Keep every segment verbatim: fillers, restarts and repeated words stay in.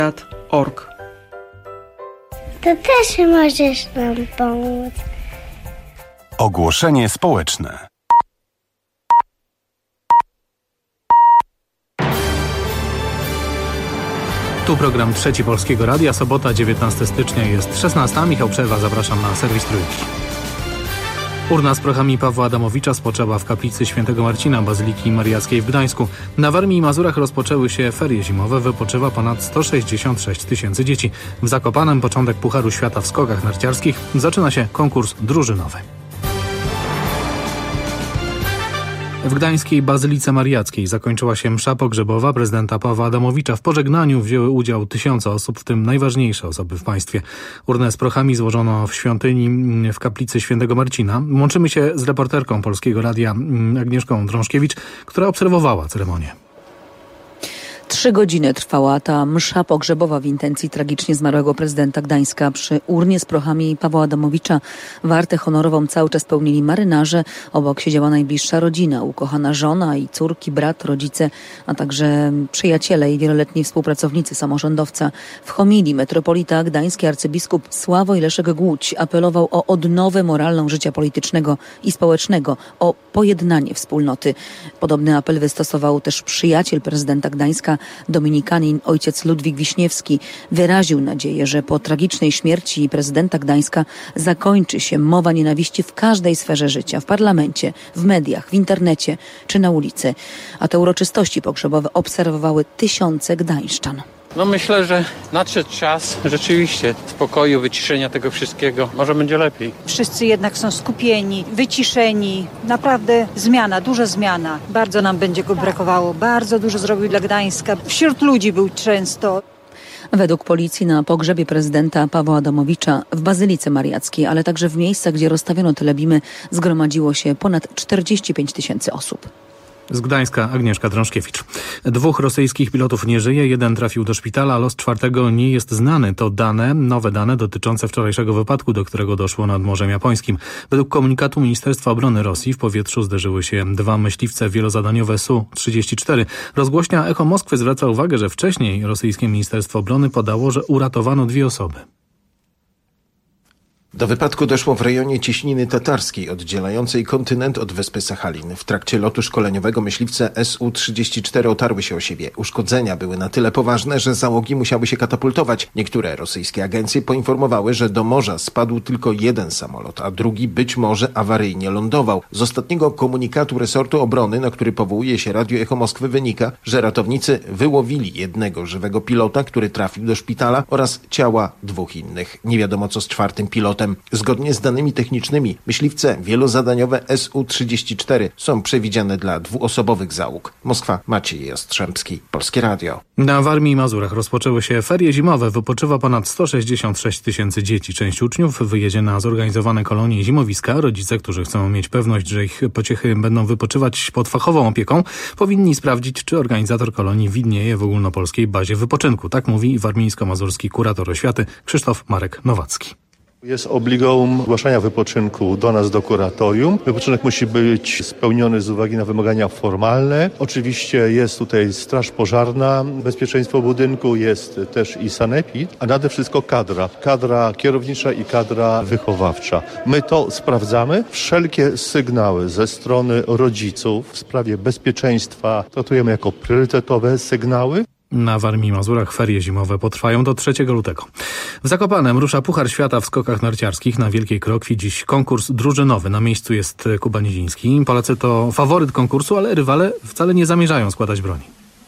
org. To też możesz nam pomóc. Ogłoszenie społeczne. Tu program Trzeci Polskiego Radia, sobota dziewiętnastego stycznia, jest szesnasta. Michał Przerwa, zapraszam na serwis Trójki. Urna z prochami Pawła Adamowicza spoczęła w kaplicy Świętego Marcina Bazyliki Mariackiej w Gdańsku. Na Warmii i Mazurach rozpoczęły się ferie zimowe, wypoczywa ponad sto sześćdziesiąt sześć tysięcy dzieci. W Zakopanem początek Pucharu Świata w skokach narciarskich, zaczyna się konkurs drużynowy. W gdańskiej Bazylice Mariackiej zakończyła się msza pogrzebowa prezydenta Pawła Adamowicza. W pożegnaniu wzięły udział tysiące osób, w tym najważniejsze osoby w państwie. Urnę z prochami złożono w świątyni w kaplicy Świętego Marcina. Łączymy się z reporterką Polskiego Radia Agnieszką Drążkiewicz, która obserwowała ceremonię. Trzy godziny trwała ta msza pogrzebowa w intencji tragicznie zmarłego prezydenta Gdańska. Przy urnie z prochami Pawła Adamowicza wartę honorową cały czas pełnili marynarze. Obok siedziała najbliższa rodzina, ukochana żona i córki, brat, rodzice, a także przyjaciele i wieloletni współpracownicy samorządowca. W homilii metropolita gdański arcybiskup Sławoj Leszek Głódź apelował o odnowę moralną życia politycznego i społecznego, o pojednanie wspólnoty. Podobny apel wystosował też przyjaciel prezydenta Gdańska, dominikanin ojciec Ludwik Wiśniewski. Wyraził nadzieję, że po tragicznej śmierci prezydenta Gdańska zakończy się mowa nienawiści w każdej sferze życia, w parlamencie, w mediach, w internecie czy na ulicy. A te uroczystości pogrzebowe obserwowały tysiące gdańszczan. No myślę, że nadszedł czas rzeczywiście spokoju, wyciszenia tego wszystkiego. Może będzie lepiej. Wszyscy jednak są skupieni, wyciszeni. Naprawdę zmiana, duża zmiana. Bardzo nam będzie go brakowało. Bardzo dużo zrobił dla Gdańska. Wśród ludzi był często. Według policji na pogrzebie prezydenta Pawła Adamowicza w Bazylice Mariackiej, ale także w miejscach, gdzie rozstawiono telebimy, zgromadziło się ponad czterdzieści pięć tysięcy osób. Z Gdańska Agnieszka Drążkiewicz. Dwóch rosyjskich pilotów nie żyje, jeden trafił do szpitala, a los czwartego nie jest znany. To dane, nowe dane dotyczące wczorajszego wypadku, do którego doszło nad Morzem Japońskim. Według komunikatu Ministerstwa Obrony Rosji w powietrzu zderzyły się dwa myśliwce wielozadaniowe S U trzydzieści cztery. Rozgłośnia Echo Moskwy zwraca uwagę, że wcześniej rosyjskie Ministerstwo Obrony podało, że uratowano dwie osoby. Do wypadku doszło w rejonie Cieśniny Tatarskiej, oddzielającej kontynent od wyspy Sachalin. W trakcie lotu szkoleniowego myśliwce S U trzydzieści cztery otarły się o siebie. Uszkodzenia były na tyle poważne, że załogi musiały się katapultować. Niektóre rosyjskie agencje poinformowały, że do morza spadł tylko jeden samolot, a drugi być może awaryjnie lądował. Z ostatniego komunikatu resortu obrony, na który powołuje się Radio Echo Moskwy, wynika, że ratownicy wyłowili jednego żywego pilota, który trafił do szpitala, oraz ciała dwóch innych. Nie wiadomo, co z czwartym pilotem. Zgodnie z danymi technicznymi myśliwce wielozadaniowe S U trzydzieści cztery są przewidziane dla dwuosobowych załóg. Moskwa, Maciej Jastrzębski, Polskie Radio. Na Warmii i Mazurach rozpoczęły się ferie zimowe. Wypoczywa ponad sto sześćdziesiąt sześć tysięcy dzieci. Część uczniów wyjedzie na zorganizowane kolonie i zimowiska. Rodzice, którzy chcą mieć pewność, że ich pociechy będą wypoczywać pod fachową opieką, powinni sprawdzić, czy organizator kolonii widnieje w ogólnopolskiej bazie wypoczynku. Tak mówi warmińsko-mazurski kurator oświaty Krzysztof Marek Nowacki. Jest obligaum zgłaszania wypoczynku do nas, do kuratorium. Wypoczynek musi być spełniony z uwagi na wymagania formalne. Oczywiście jest tutaj straż pożarna, bezpieczeństwo budynku, jest też i sanepid, a nade wszystko kadra. Kadra kierownicza i kadra wychowawcza. My to sprawdzamy. Wszelkie sygnały ze strony rodziców w sprawie bezpieczeństwa traktujemy jako priorytetowe sygnały. Na Warmii i Mazurach ferie zimowe potrwają do trzeciego lutego. W Zakopanem rusza Puchar Świata w skokach narciarskich. Na Wielkiej Krokwi dziś konkurs drużynowy. Na miejscu jest Kuba Niziński. Polacy to faworyt konkursu, ale rywale wcale nie zamierzają składać broni.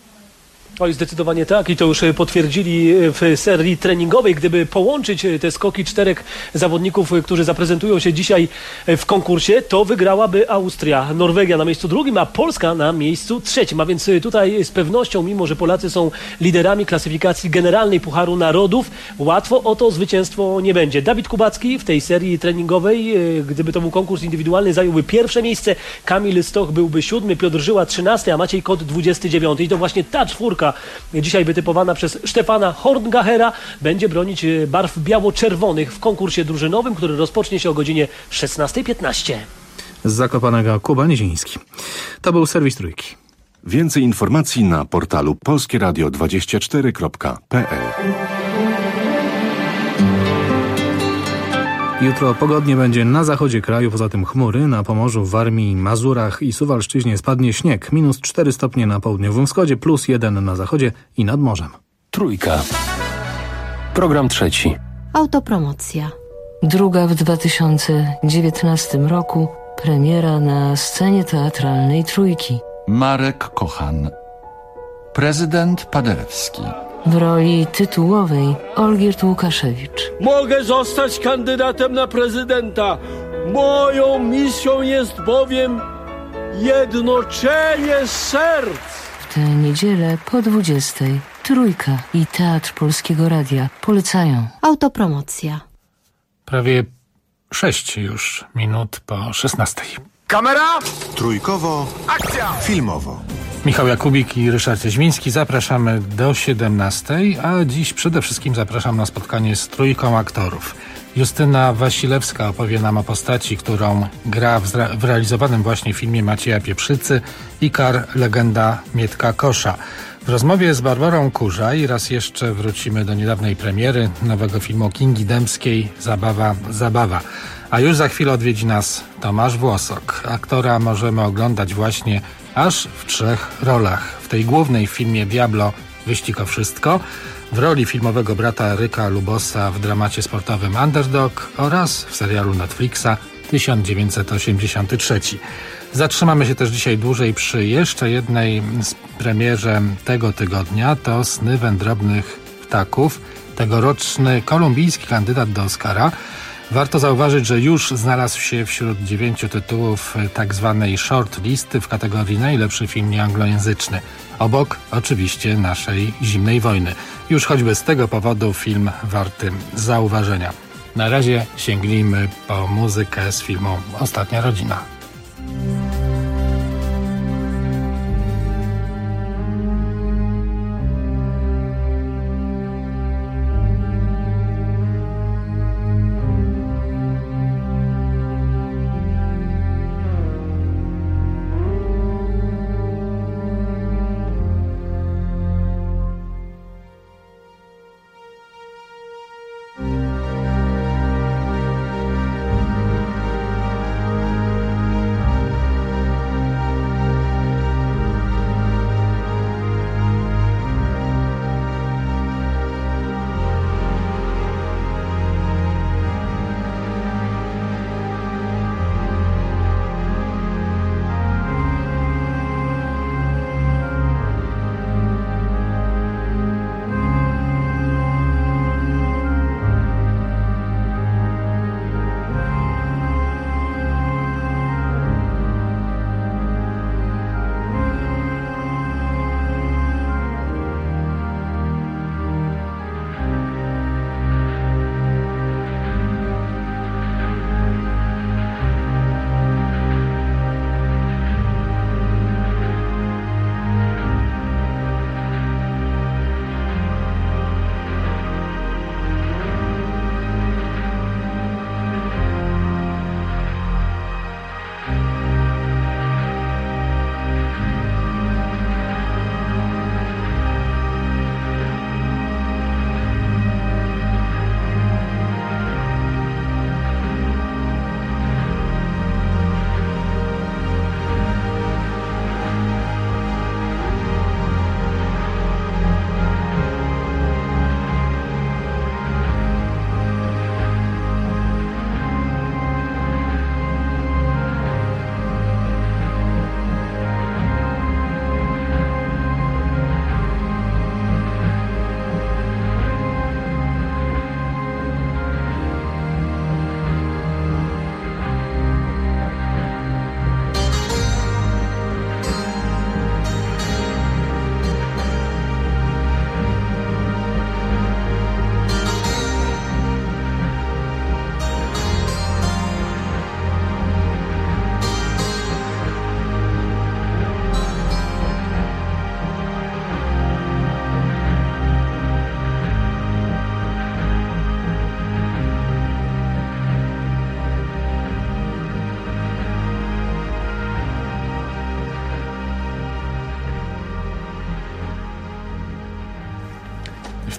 Oj, zdecydowanie tak i to już potwierdzili w serii treningowej. Gdyby połączyć te skoki czterech zawodników, którzy zaprezentują się dzisiaj w konkursie, to wygrałaby Austria. Norwegia na miejscu drugim, a Polska na miejscu trzecim. A więc tutaj z pewnością, mimo że Polacy są liderami klasyfikacji generalnej Pucharu Narodów, łatwo o to zwycięstwo nie będzie. Dawid Kubacki w tej serii treningowej, gdyby to był konkurs indywidualny, zająłby pierwsze miejsce. Kamil Stoch byłby siódmy, Piotr Żyła trzynasty, a Maciej Kot dwudziesty dziewiąty. I to właśnie ta czwórka, dzisiaj wytypowana przez Stefana Horngachera, będzie bronić barw biało-czerwonych w konkursie drużynowym, który rozpocznie się o godzinie szesnastej piętnaście. Z Zakopanego Kuba Niziński. To był serwis Trójki. Więcej informacji na portalu polskie radio dwadzieścia cztery kropka p l. Jutro pogodnie będzie na zachodzie kraju, poza tym chmury. Na Pomorzu, Warmii, Mazurach i Suwalszczyźnie spadnie śnieg. Minus cztery stopnie na południowym wschodzie, plus jeden na zachodzie i nad morzem. Trójka. Program trzeci. Autopromocja. Druga w dwa tysiące dziewiętnastym roku premiera na scenie teatralnej Trójki. Marek Kochan. Prezydent Paderewski. W roli tytułowej Olgierd Łukaszewicz. Mogę zostać kandydatem na prezydenta. Moją misją jest bowiem jednoczenie serc. W tę niedzielę po dwudziestej Trójka i Teatr Polskiego Radia polecają. Autopromocja. Prawie sześć już minut po szesnastej. Kamera! Trójkowo. Akcja! Filmowo. Michał Jakubik i Ryszard Jaźmiński. Zapraszamy do siedemnastej, a dziś przede wszystkim zapraszam na spotkanie z trójką aktorów. Justyna Wasilewska opowie nam o postaci, którą gra w, zre- w realizowanym właśnie filmie Macieja Pieprzycy, Ikar, legenda Mietka Kosza. W rozmowie z Barbarą Kurzaj raz jeszcze wrócimy do niedawnej premiery nowego filmu Kingi Dębskiej Zabawa, Zabawa. A już za chwilę odwiedzi nas Tomasz Włosok. Aktora możemy oglądać właśnie aż w trzech rolach. W tej głównej w filmie Diablo Wyścig o wszystko, w roli filmowego brata Ryka Lubosa w dramacie sportowym Underdog oraz w serialu Netflixa tysiąc dziewięćset osiemdziesiąty trzeci. Zatrzymamy się też dzisiaj dłużej przy jeszcze jednej premierze tego tygodnia. To Sny wędrownych ptaków, tegoroczny kolumbijski kandydat do Oscara. Warto zauważyć, że już znalazł się wśród dziewięciu tytułów tak zwanej short listy w kategorii najlepszy film nieanglojęzyczny. Obok oczywiście naszej zimnej wojny. Już choćby z tego powodu film warty zauważenia. Na razie sięgnijmy po muzykę z filmu Ostatnia rodzina.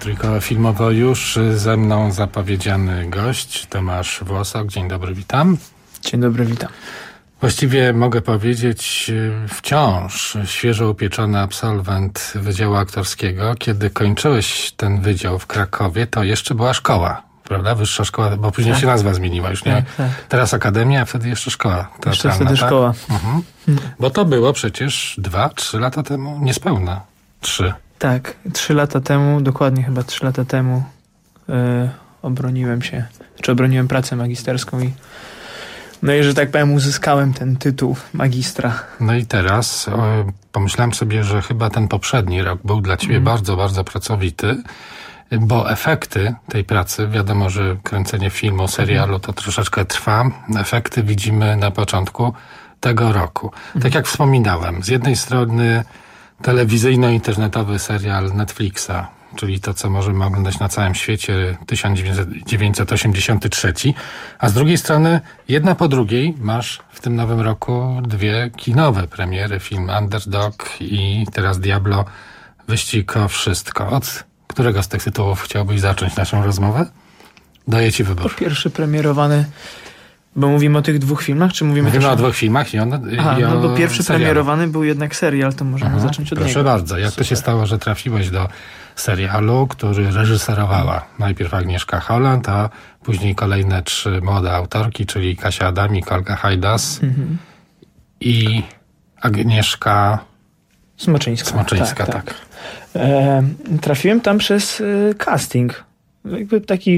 Trójkowo filmowo już ze mną zapowiedziany gość Tomasz Włosok. Dzień dobry, witam. Dzień dobry, witam. Właściwie mogę powiedzieć wciąż świeżo upieczony absolwent Wydziału Aktorskiego. Kiedy kończyłeś ten wydział w Krakowie, to jeszcze była szkoła, prawda? Wyższa szkoła, bo później tak. się nazwa zmieniła. Już nie. Tak, tak. Teraz akademia, a wtedy jeszcze szkoła teatralna. Jeszcze wtedy tak? szkoła. Mhm. Bo to było przecież dwa, trzy lata temu, niespełna trzy. Tak, trzy lata temu, dokładnie chyba trzy lata temu yy, obroniłem się, czy obroniłem pracę magisterską i no i, że tak powiem, uzyskałem ten tytuł magistra. No i teraz o, pomyślałem sobie, że chyba ten poprzedni rok był dla ciebie mm. bardzo, bardzo pracowity, bo efekty tej pracy, wiadomo, że kręcenie filmu, serialu to troszeczkę trwa, efekty widzimy na początku tego roku. Mm. Tak jak wspominałem, z jednej strony telewizyjno-internetowy serial Netflixa, czyli to, co możemy oglądać na całym świecie, tysiąc dziewięćset osiemdziesiąty trzeci, a z drugiej strony, jedna po drugiej, masz w tym nowym roku dwie kinowe premiery, film Underdog i teraz Diablo, Wyścig o wszystko. Od którego z tych tytułów chciałbyś zacząć naszą rozmowę? Daję ci wybór. Po pierwszy premierowany, bo mówimy o tych dwóch filmach, czy mówimy, mówimy też o dwóch filmach i, on, Aha, i o no bo pierwszy serialu. Premierowany był jednak serial, to możemy Aha, zacząć od proszę niego. Proszę bardzo. Jak Super. To się stało, że trafiłeś do serialu, który reżyserowała najpierw Agnieszka Holland, a później kolejne trzy młode autorki, czyli Kasia Adamik, Olga Hajdas mhm. i Agnieszka Smoczyńska. Smoczyńska, tak. tak. tak. E, trafiłem tam przez y, casting. Jakby taki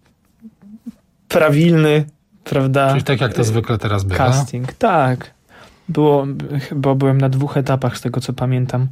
prawilny, prawda? Czyli tak jak to zwykle teraz bywa? Casting, tak. Było, chyba byłem na dwóch etapach z tego, co pamiętam.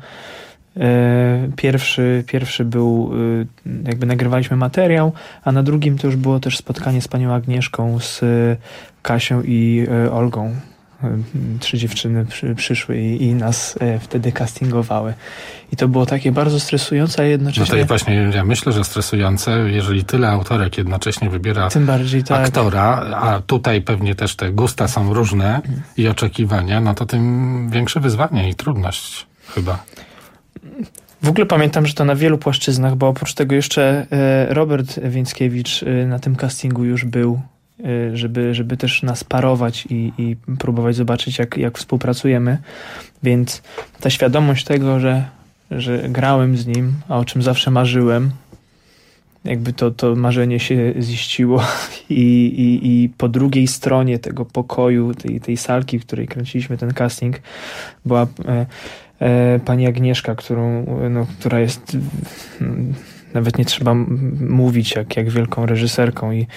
Pierwszy, pierwszy był, jakby nagrywaliśmy materiał, a na drugim to już było też spotkanie z panią Agnieszką, z Kasią i Olgą. Trzy dziewczyny przy, przyszły i, i nas wtedy castingowały. I to było takie bardzo stresujące, a jednocześnie... No to właśnie, ja myślę, że stresujące, jeżeli tyle autorek jednocześnie wybiera tym bardziej, tak. aktora, a tutaj pewnie też te gusta są różne i oczekiwania, no to tym większe wyzwanie i trudność chyba. W ogóle pamiętam, że to na wielu płaszczyznach, bo oprócz tego jeszcze Robert Więckiewicz na tym castingu już był, żeby, żeby też nas parować i, i próbować zobaczyć, jak, jak współpracujemy. Więc ta świadomość tego, że, że grałem z nim, a o czym zawsze marzyłem, jakby to, to marzenie się ziściło i, i, i po drugiej stronie tego pokoju, tej, tej salki, w której kręciliśmy ten casting, była e, e, pani Agnieszka, którą, no, która jest, nawet nie trzeba mówić, jak, jak wielką reżyserką i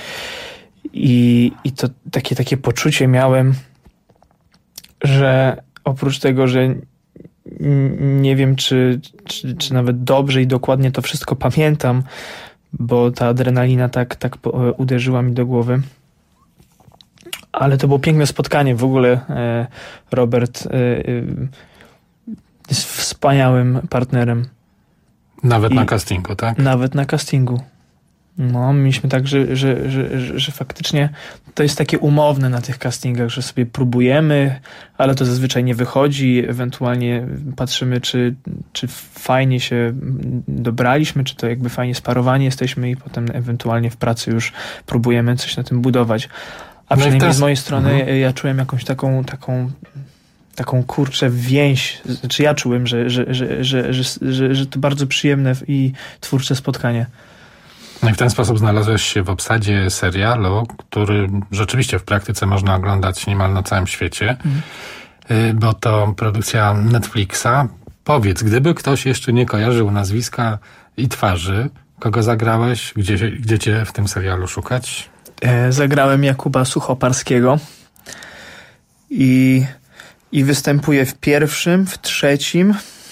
I, i to takie, takie poczucie miałem, że oprócz tego, że nie wiem, czy, czy, czy nawet dobrze i dokładnie to wszystko pamiętam, bo ta adrenalina tak, tak uderzyła mi do głowy. Ale to było piękne spotkanie. W ogóle Robert jest wspaniałym partnerem. Nawet I na castingu, tak? Nawet na castingu. No, mieliśmy tak, że, że, że, że, że faktycznie to jest takie umowne na tych castingach, że sobie próbujemy, ale to zazwyczaj nie wychodzi. Ewentualnie patrzymy, czy, czy fajnie się dobraliśmy, czy to jakby fajnie sparowani jesteśmy i potem ewentualnie w pracy już próbujemy coś na tym budować. A no przynajmniej teraz... z mojej strony mhm. ja czułem jakąś taką, taką, taką kurczę więź. Znaczy ja czułem, że, że, że, że, że, że, że to bardzo przyjemne i twórcze spotkanie. No i w ten sposób znalazłeś się w obsadzie serialu, który rzeczywiście w praktyce można oglądać niemal na całym świecie, mm. bo to produkcja Netflixa. Powiedz, gdyby ktoś jeszcze nie kojarzył nazwiska i twarzy, kogo zagrałeś, gdzie, gdzie cię w tym serialu szukać? E, zagrałem Jakuba Suchoparskiego i, i występuję w pierwszym, w trzecim,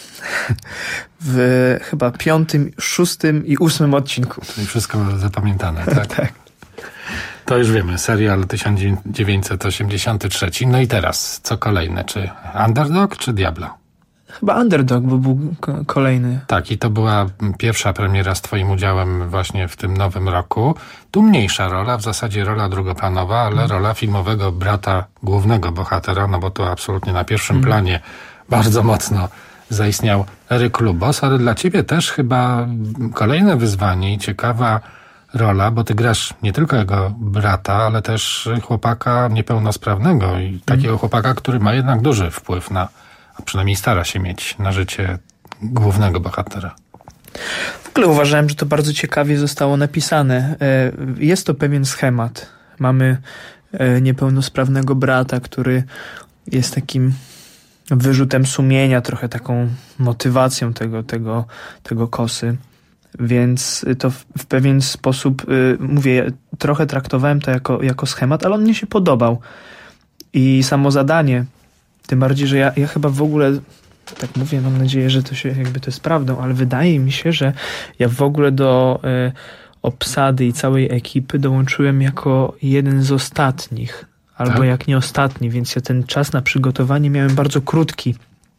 w chyba piątym, szóstym i ósmym odcinku. Czyli wszystko zapamiętane, tak? Tak. To już wiemy, serial tysiąc dziewięćset osiemdziesiąty trzeci. No i teraz, co kolejne? Czy Underdog, czy Diablo? Chyba Underdog, bo był kolejny. Tak, i to była pierwsza premiera z twoim udziałem właśnie w tym nowym roku. Tu mniejsza rola, w zasadzie rola drugoplanowa, ale mm. rola filmowego brata głównego bohatera, no bo to absolutnie na pierwszym mm. planie bardzo mocno zaistniał Eryk Lubos, ale dla ciebie też chyba kolejne wyzwanie i ciekawa rola, bo ty grasz nie tylko jego brata, ale też chłopaka niepełnosprawnego i takiego mm. chłopaka, który ma jednak duży wpływ na, a przynajmniej stara się mieć na życie głównego bohatera. W ogóle uważałem, że to bardzo ciekawie zostało napisane. Jest to pewien schemat. Mamy niepełnosprawnego brata, który jest takim wyrzutem sumienia, trochę taką motywacją tego, tego, tego Kosy. Więc to w, w pewien sposób, y, mówię, trochę traktowałem to jako, jako schemat, ale on mnie się podobał. I samo zadanie, tym bardziej, że ja, ja chyba w ogóle, tak mówię, mam nadzieję, że to się jakby to jest prawdą, ale wydaje mi się, że ja w ogóle do y, obsady i całej ekipy dołączyłem jako jeden z ostatnich, albo tak? jak nie ostatni, więc ja ten czas na przygotowanie miałem bardzo krótki.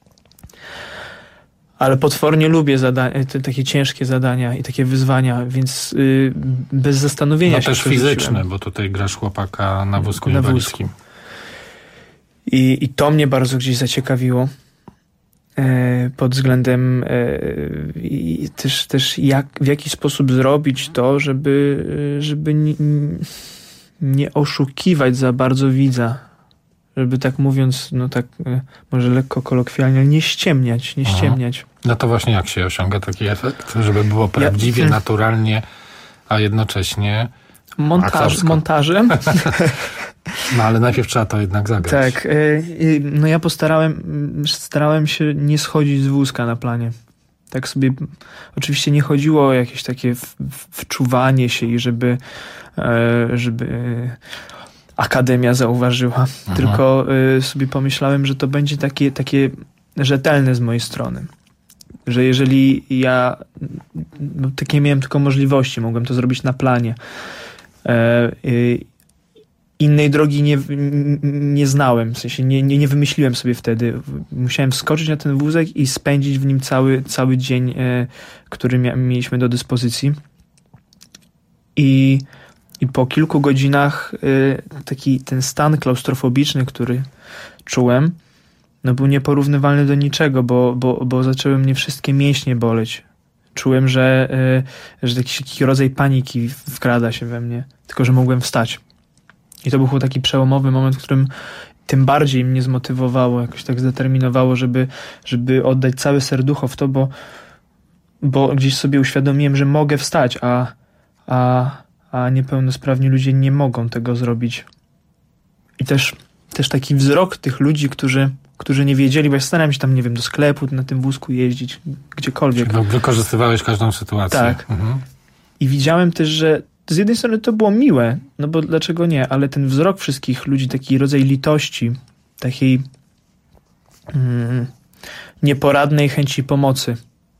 Ale potwornie lubię zadania, te, takie ciężkie zadania i takie wyzwania, więc yy, bez zastanowienia no się. No też fizyczne, bo tutaj grasz chłopaka na wózku na inwalidzkim. I, I to mnie bardzo gdzieś zaciekawiło. E, pod względem e, i też, też jak, w jaki sposób zrobić to, żeby, żeby nie, nie oszukiwać za bardzo widza. Żeby tak mówiąc, no tak może lekko kolokwialnie, nie ściemniać, nie ściemniać. Aha. No to właśnie jak się osiąga taki efekt? Żeby było prawdziwie, ja... naturalnie, a jednocześnie Montaż, montażem. No ale najpierw trzeba to jednak zagrać. Tak. No ja postarałem, starałem się nie schodzić z wózka na planie. Tak sobie, oczywiście nie chodziło o jakieś takie w, wczuwanie się i żeby, żeby Akademia zauważyła. Aha. Tylko y, sobie pomyślałem, że to będzie takie, takie rzetelne z mojej strony. Że jeżeli ja no, takie miałem tylko możliwości, mogłem to zrobić na planie. E, y, innej drogi nie, nie znałem, w sensie nie, nie, nie wymyśliłem sobie wtedy. Musiałem wskoczyć na ten wózek i spędzić w nim cały, cały dzień, e, który mia- mieliśmy do dyspozycji. I I po kilku godzinach y, taki ten stan klaustrofobiczny, który czułem, no był nieporównywalny do niczego, bo, bo, bo zaczęły mnie wszystkie mięśnie boleć. Czułem, że, y, że jakiś taki rodzaj paniki wkrada się we mnie, tylko że mogłem wstać. I to był taki przełomowy moment, w którym tym bardziej mnie zmotywowało, jakoś tak zdeterminowało, żeby, żeby oddać całe serducho w to, bo, bo gdzieś sobie uświadomiłem, że mogę wstać, a, a a niepełnosprawni ludzie nie mogą tego zrobić. I też, też taki wzrok tych ludzi, którzy, którzy nie wiedzieli, bo ja starałem się tam, nie wiem, do sklepu, na tym wózku jeździć, gdziekolwiek. Czyli wykorzystywałeś każdą sytuację. Tak. Mhm. I widziałem też, że z jednej strony to było miłe, no bo dlaczego nie, ale ten wzrok wszystkich ludzi, taki rodzaj litości, takiej mm, nieporadnej chęci pomocy,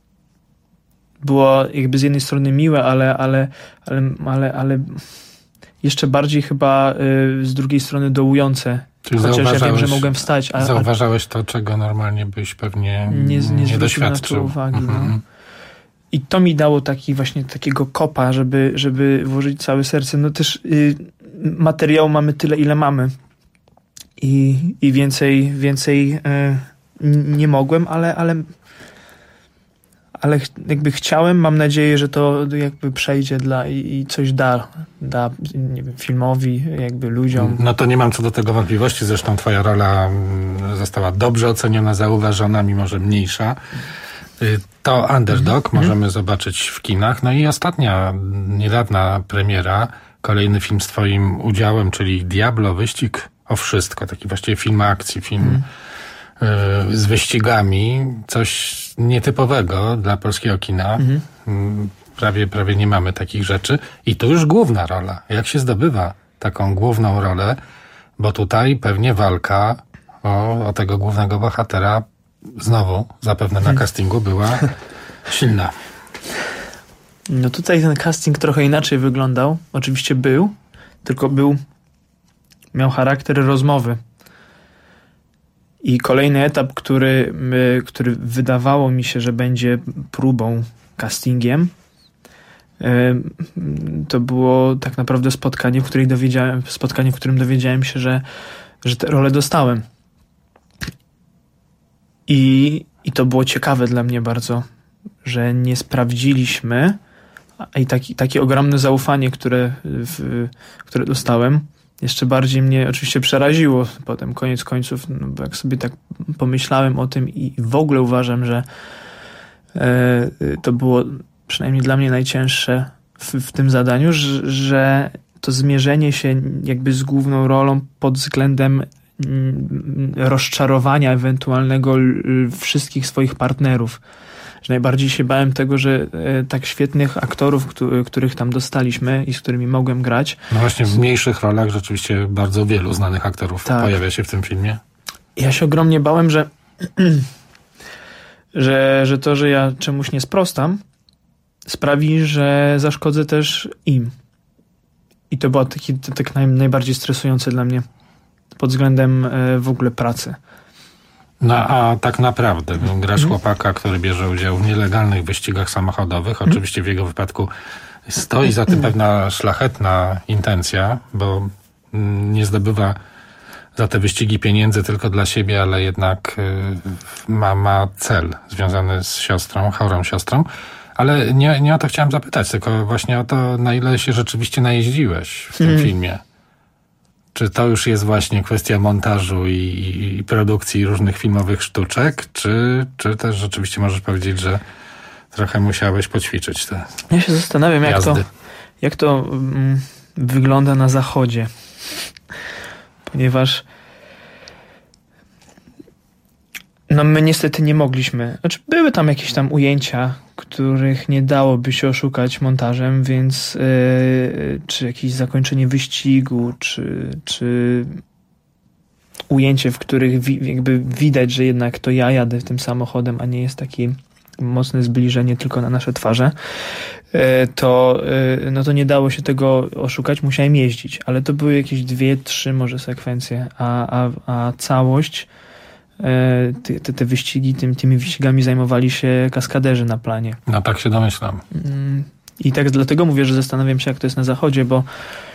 było jakby z jednej strony miłe, ale, ale, ale, ale, ale jeszcze bardziej chyba y, z drugiej strony dołujące. Czyli chociaż ja wiem, że mogłem wstać. A, zauważałeś to, czego normalnie byś pewnie nie, nie, nie doświadczył. Na to uwagi, mm-hmm. no. I to mi dało taki właśnie takiego kopa, żeby, żeby włożyć całe serce. No też y, materiału mamy tyle, ile mamy. I, i więcej, więcej y, nie mogłem, ale, ale ale jakby chciałem, mam nadzieję, że to jakby przejdzie dla i, i coś da, da nie wiem, filmowi, jakby ludziom. No to nie mam co do tego wątpliwości, zresztą twoja rola została dobrze oceniona, zauważona, mimo że mniejsza. To Underdog mhm. możemy zobaczyć w kinach. No i ostatnia, niedawna premiera, kolejny film z twoim udziałem, czyli Diablo, wyścig o wszystko, taki właściwie film akcji, film mhm. z wyścigami, coś nietypowego dla polskiego kina. Mhm. Prawie, prawie nie mamy takich rzeczy. I tu już główna rola. Jak się zdobywa taką główną rolę? Bo tutaj pewnie walka o, o tego głównego bohatera znowu, zapewne na castingu była silna. No tutaj ten casting trochę inaczej wyglądał. Oczywiście był, tylko był, miał charakter rozmowy. I kolejny etap, który, który wydawało mi się, że będzie próbą, castingiem, to było tak naprawdę spotkanie, w którym dowiedziałem, spotkanie, w którym dowiedziałem się, że, że tę rolę dostałem. I, I to było ciekawe dla mnie bardzo, że nie sprawdziliśmy, i taki, takie ogromne zaufanie, które, w, które dostałem, jeszcze bardziej mnie oczywiście przeraziło potem, koniec końców, no bo jak sobie tak pomyślałem o tym i w ogóle uważam, że e, to było przynajmniej dla mnie najcięższe w, w tym zadaniu, że, że to zmierzenie się jakby z główną rolą pod względem rozczarowania ewentualnego wszystkich swoich partnerów. Że najbardziej się bałem tego, że tak świetnych aktorów, których tam dostaliśmy i z którymi mogłem grać. No właśnie w mniejszych rolach rzeczywiście bardzo wielu znanych aktorów tak. pojawia się w tym filmie. Ja się ogromnie bałem, że, że, że to, że ja czemuś nie sprostam, sprawi, że zaszkodzę też im. I to było taki, tak naj, najbardziej stresujące dla mnie pod względem w ogóle pracy. No a tak naprawdę grasz mm. chłopaka, który bierze udział w nielegalnych wyścigach samochodowych. Mm. Oczywiście w jego wypadku stoi za tym pewna szlachetna intencja, bo nie zdobywa za te wyścigi pieniędzy tylko dla siebie, ale jednak ma, ma cel związany z siostrą, chorą siostrą. Ale nie, nie o to chciałem zapytać, tylko właśnie o to, na ile się rzeczywiście najeździłeś w tym mm. filmie. Czy to już jest właśnie kwestia montażu i, i produkcji różnych filmowych sztuczek, czy, czy też rzeczywiście możesz powiedzieć, że trochę musiałeś poćwiczyć te Ja się zastanawiam, jak jazdy. to, jak to mm, wygląda na zachodzie. Ponieważ no my niestety nie mogliśmy. Znaczy były tam jakieś tam ujęcia, których nie dałoby się oszukać montażem, więc yy, czy jakieś zakończenie wyścigu, czy, czy ujęcie, w których wi- jakby widać, że jednak to ja jadę tym samochodem, a nie jest takie mocne zbliżenie tylko na nasze twarze, yy, to, yy, no to nie dało się tego oszukać, musiałem jeździć, ale to były jakieś dwie, trzy może sekwencje, a, a, a całość Te, te, te wyścigi, tym, tymi wyścigami zajmowali się kaskaderzy na planie. No tak się domyślam. I tak dlatego mówię, że zastanawiam się, jak to jest na zachodzie, bo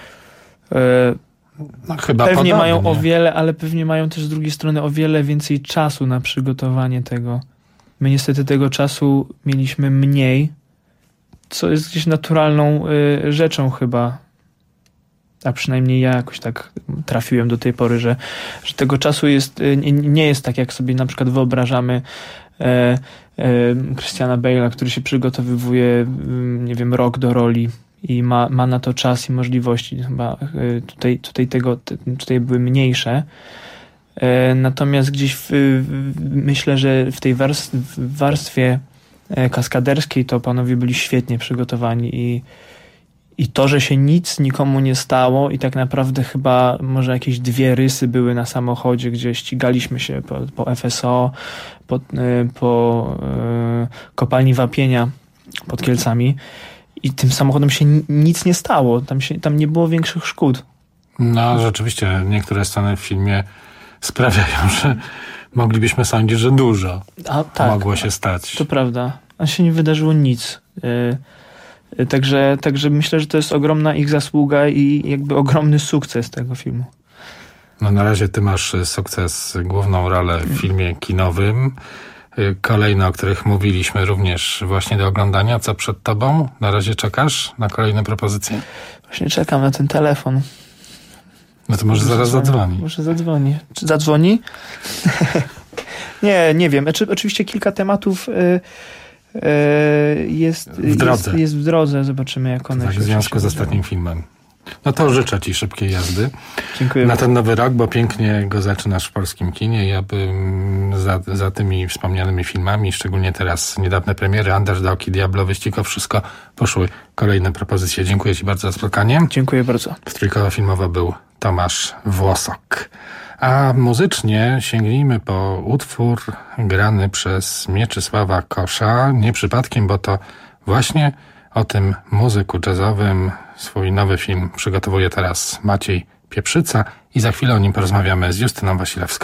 no, chyba pewnie podobnie. mają o wiele, ale pewnie mają też z drugiej strony o wiele więcej czasu na przygotowanie tego. My niestety tego czasu mieliśmy mniej, co jest gdzieś naturalną y, rzeczą chyba. A przynajmniej ja jakoś tak trafiłem do tej pory, że, że tego czasu jest, nie, nie jest tak, jak sobie na przykład wyobrażamy e, e, Christiana Bale'a, który się przygotowywuje, nie wiem, rok do roli i ma, ma na to czas i możliwości. Chyba e, tutaj, tutaj tego te, tutaj były mniejsze. E, natomiast gdzieś w, w, myślę, że w tej warstwie, w warstwie kaskaderskiej to panowie byli świetnie przygotowani i I to, że się nic nikomu nie stało i tak naprawdę chyba może jakieś dwie rysy były na samochodzie, gdzie ścigaliśmy się po, po F S O, po, po e, kopalni wapienia pod Kielcami i tym samochodem się nic nie stało. Tam, się, tam nie było większych szkód. No rzeczywiście, niektóre sceny w filmie sprawiają, że moglibyśmy sądzić, że dużo A, tak, mogło się stać. To prawda. A się nie wydarzyło nic. E, Także, także myślę, że to jest ogromna ich zasługa i jakby ogromny sukces tego filmu. No na razie ty masz sukces, główną rolę w filmie kinowym. Kolejne, o których mówiliśmy, również właśnie do oglądania. Co przed tobą? Na razie czekasz na kolejne propozycje? Właśnie czekam na ten telefon. No to może, może zaraz zadzwoni. Może zadzwoni. Czy zadzwoni? nie, nie wiem. Znaczy, oczywiście kilka tematów... Y- Jest w drodze. Jest, jest w drodze, zobaczymy jak one tak, się... w związku z ostatnim filmem. No to życzę ci szybkiej jazdy. Dziękuję. Na ten nowy rok, bo pięknie go zaczynasz w polskim kinie i aby za, za tymi wspomnianymi filmami, szczególnie teraz niedawne premiery, Underdog i Diablo, Wyścig, wszystko poszły kolejne propozycje. Dziękuję ci bardzo za spotkanie. Dziękuję bardzo. W Trójkowo Filmowo był Tomasz Włosok. A muzycznie sięgnijmy po utwór grany przez Mieczysława Kosza. Nie przypadkiem, bo to właśnie o tym muzyku jazzowym swój nowy film przygotowuje teraz Maciej Pieprzyca i za chwilę o nim porozmawiamy z Justyną Wasilewską.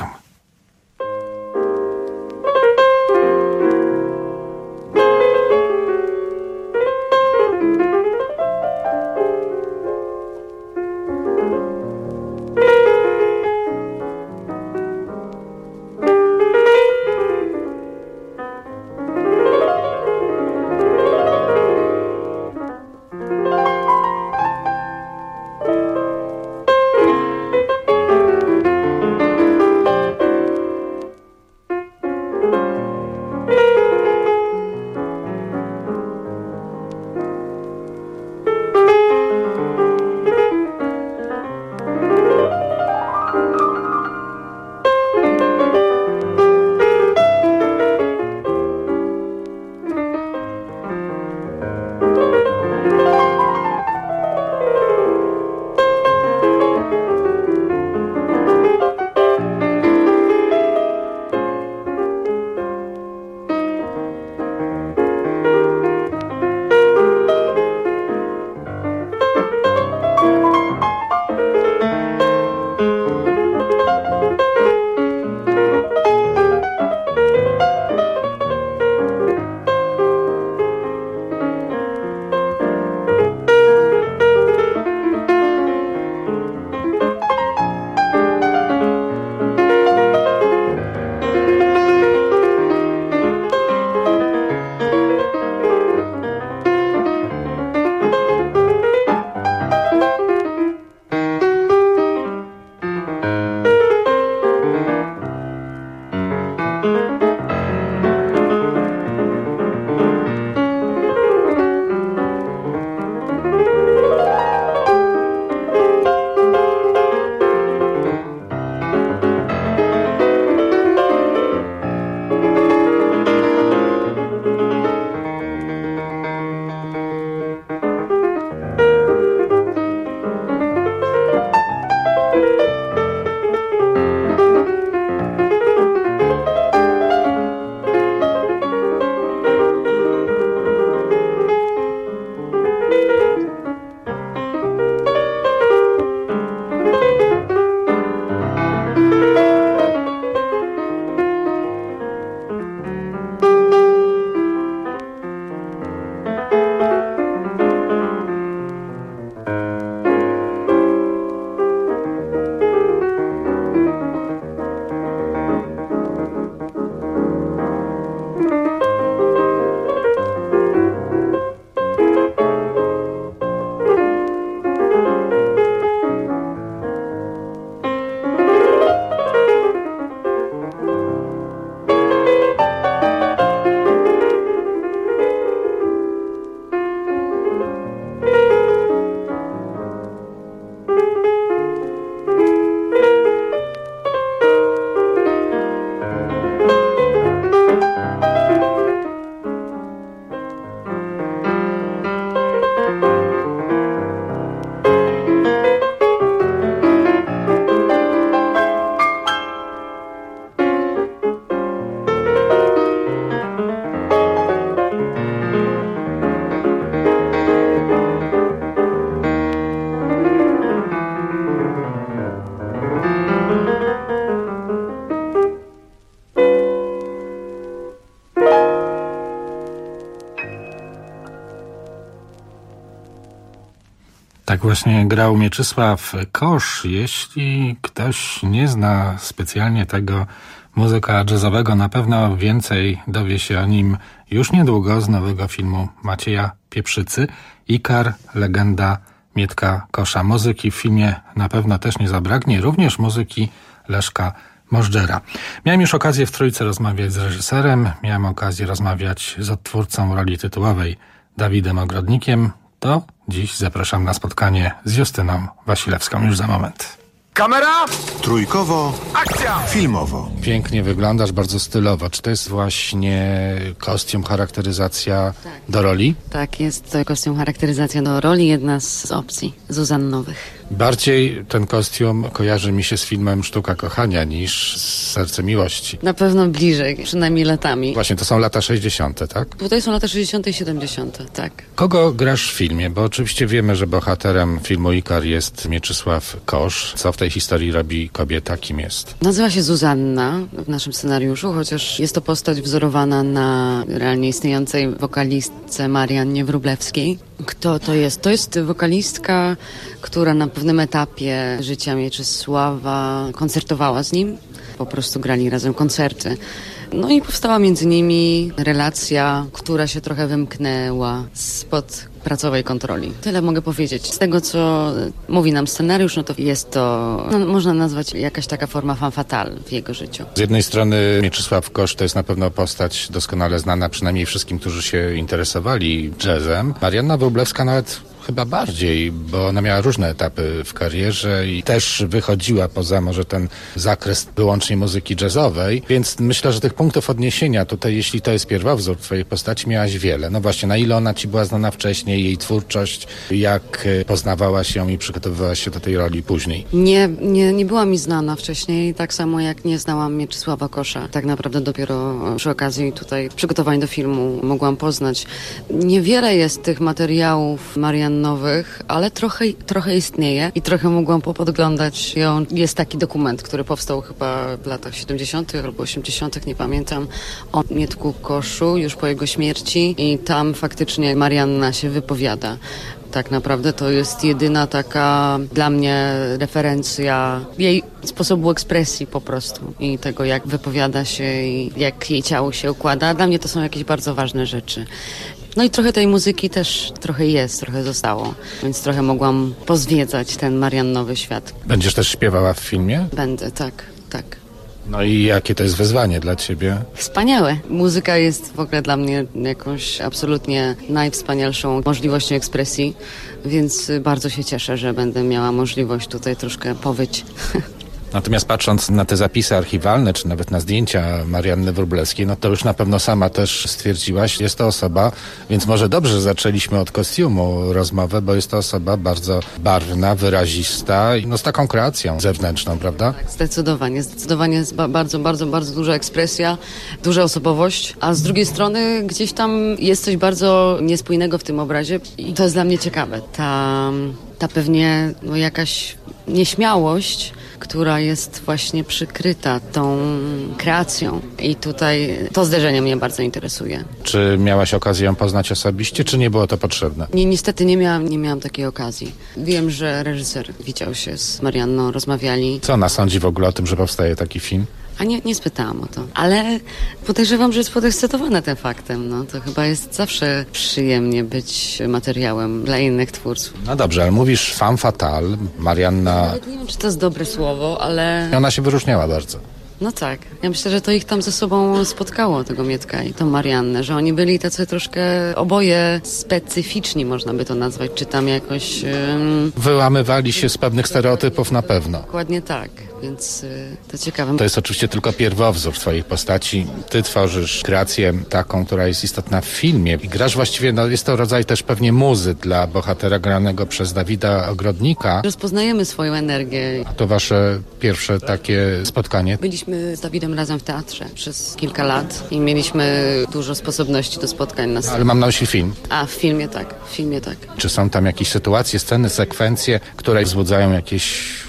Tak właśnie grał Mieczysław Kosz. Jeśli ktoś nie zna specjalnie tego muzyka jazzowego, na pewno więcej dowie się o nim już niedługo z nowego filmu Macieja Pieprzycy. Ikar, legenda Mietka Kosza. Muzyki w filmie na pewno też nie zabraknie, również muzyki Leszka Możdżera. Miałem już okazję w Trójce rozmawiać z reżyserem, miałem okazję rozmawiać z odtwórcą roli tytułowej Dawidem Ogrodnikiem. To dziś zapraszam na spotkanie z Justyną Wasilewską już za moment. Kamera! Trójkowo, akcja! Filmowo. Pięknie wyglądasz, bardzo stylowo. Czy to jest właśnie kostium, charakteryzacja tak. do roli? Tak, jest to kostium, charakteryzacja do roli, jedna z opcji Zuzannowych. Bardziej ten kostium kojarzy mi się z filmem Sztuka kochania niż z Serce miłości. Na pewno bliżej, przynajmniej latami. Właśnie, to są lata sześćdziesiąte, tak? Tutaj są lata sześćdziesiąte i siedemdziesiąte, tak. Kogo grasz w filmie? Bo oczywiście wiemy, że bohaterem filmu Ikar jest Mieczysław Kosz. Co w tej historii robi kobieta? Kim jest? Nazywa się Zuzanna w naszym scenariuszu, chociaż jest to postać wzorowana na realnie istniejącej wokalistce Mariannie Wróblewskiej. Kto to jest? To jest wokalistka, która na pewnym etapie życia Mieczysława koncertowała z nim. Po prostu grali razem koncerty. No i powstała między nimi relacja, która się trochę wymknęła spod pracowej kontroli. Tyle mogę powiedzieć. Z tego, co mówi nam scenariusz, no to jest to, no, można nazwać jakaś taka forma femme fatale w jego życiu. Z jednej strony Mieczysław Kosz to jest na pewno postać doskonale znana przynajmniej wszystkim, którzy się interesowali jazzem. Marianna Wróblewska nawet chyba bardziej, bo ona miała różne etapy w karierze i też wychodziła poza może ten zakres wyłącznie muzyki jazzowej, więc myślę, że tych punktów odniesienia tutaj, jeśli to jest pierwowzór twojej postaci, miałaś wiele. No właśnie, na ile ona ci była znana wcześniej, jej twórczość, jak poznawałaś ją i przygotowywałaś się do tej roli później? Nie, nie, nie była mi znana wcześniej, tak samo jak nie znałam Mieczysława Kosza. Tak naprawdę dopiero przy okazji tutaj przygotowań do filmu mogłam poznać. Niewiele jest tych materiałów Marianny nowych, ale trochę, trochę istnieje i trochę mogłam popodglądać ją. Jest taki dokument, który powstał chyba w latach siedemdziesiątych albo osiemdziesiątych, nie pamiętam, o Mietku Koszu już po jego śmierci i tam faktycznie Marianna się wypowiada. Tak naprawdę to jest jedyna taka dla mnie referencja jej sposobu ekspresji po prostu i tego, jak wypowiada się i jak jej ciało się układa. Dla mnie to są jakieś bardzo ważne rzeczy. No i trochę tej muzyki też trochę jest, trochę zostało, więc trochę mogłam pozwiedzać ten mariannowy świat. Będziesz też śpiewała w filmie? Będę, tak, tak. No i jakie to jest wyzwanie dla ciebie? Wspaniałe. Muzyka jest w ogóle dla mnie jakąś absolutnie najwspanialszą możliwością ekspresji, więc bardzo się cieszę, że będę miała możliwość tutaj troszkę powyć. Natomiast patrząc na te zapisy archiwalne, czy nawet na zdjęcia Marianny Wróblewskiej, no to już na pewno sama też stwierdziłaś, jest to osoba, więc może dobrze zaczęliśmy od kostiumu rozmowę, bo jest to osoba bardzo barwna, wyrazista i no z taką kreacją zewnętrzną, prawda? Tak, zdecydowanie. Zdecydowanie jest ba- bardzo, bardzo, bardzo duża ekspresja, duża osobowość, a z drugiej strony gdzieś tam jest coś bardzo niespójnego w tym obrazie i to jest dla mnie ciekawe. Ta, ta pewnie no, jakaś nieśmiałość, która jest właśnie przykryta tą kreacją. I tutaj to zderzenie mnie bardzo interesuje. Czy miałaś okazję ją poznać osobiście, czy nie było to potrzebne? Nie, niestety nie miałam, nie miałam takiej okazji. Wiem, że reżyser widział się z Marianną, rozmawiali. Co ona sądzi w ogóle o tym, że powstaje taki film? A nie, nie spytałam o to. Ale podejrzewam, że jest podekscytowana tym faktem. No, to chyba jest zawsze przyjemnie być materiałem dla innych twórców. No dobrze, ale mówisz femme fatale, Marianna... Nawet nie wiem, czy to jest dobre słowo, ale... Ona się wyróżniała bardzo. No tak. Ja myślę, że to ich tam ze sobą spotkało, tego Mietka i tą Mariannę, że oni byli tacy troszkę oboje specyficzni, można by to nazwać, czy tam jakoś... Um... Wyłamywali się z pewnych stereotypów na pewno. Dokładnie tak, więc y, to ciekawe. To jest oczywiście tylko pierwowzór twojej postaci. Ty tworzysz kreację taką, która jest istotna w filmie i grasz właściwie, no jest to rodzaj też pewnie muzy dla bohatera granego przez Dawida Ogrodnika. Rozpoznajemy swoją energię. A to wasze pierwsze takie spotkanie? Byliśmy z Dawidem razem w teatrze przez kilka lat i mieliśmy dużo sposobności do spotkań na scenie. Ale mam na myśli film. A, w filmie tak, w filmie tak. Czy są tam jakieś sytuacje, sceny, sekwencje, które wzbudzają jakieś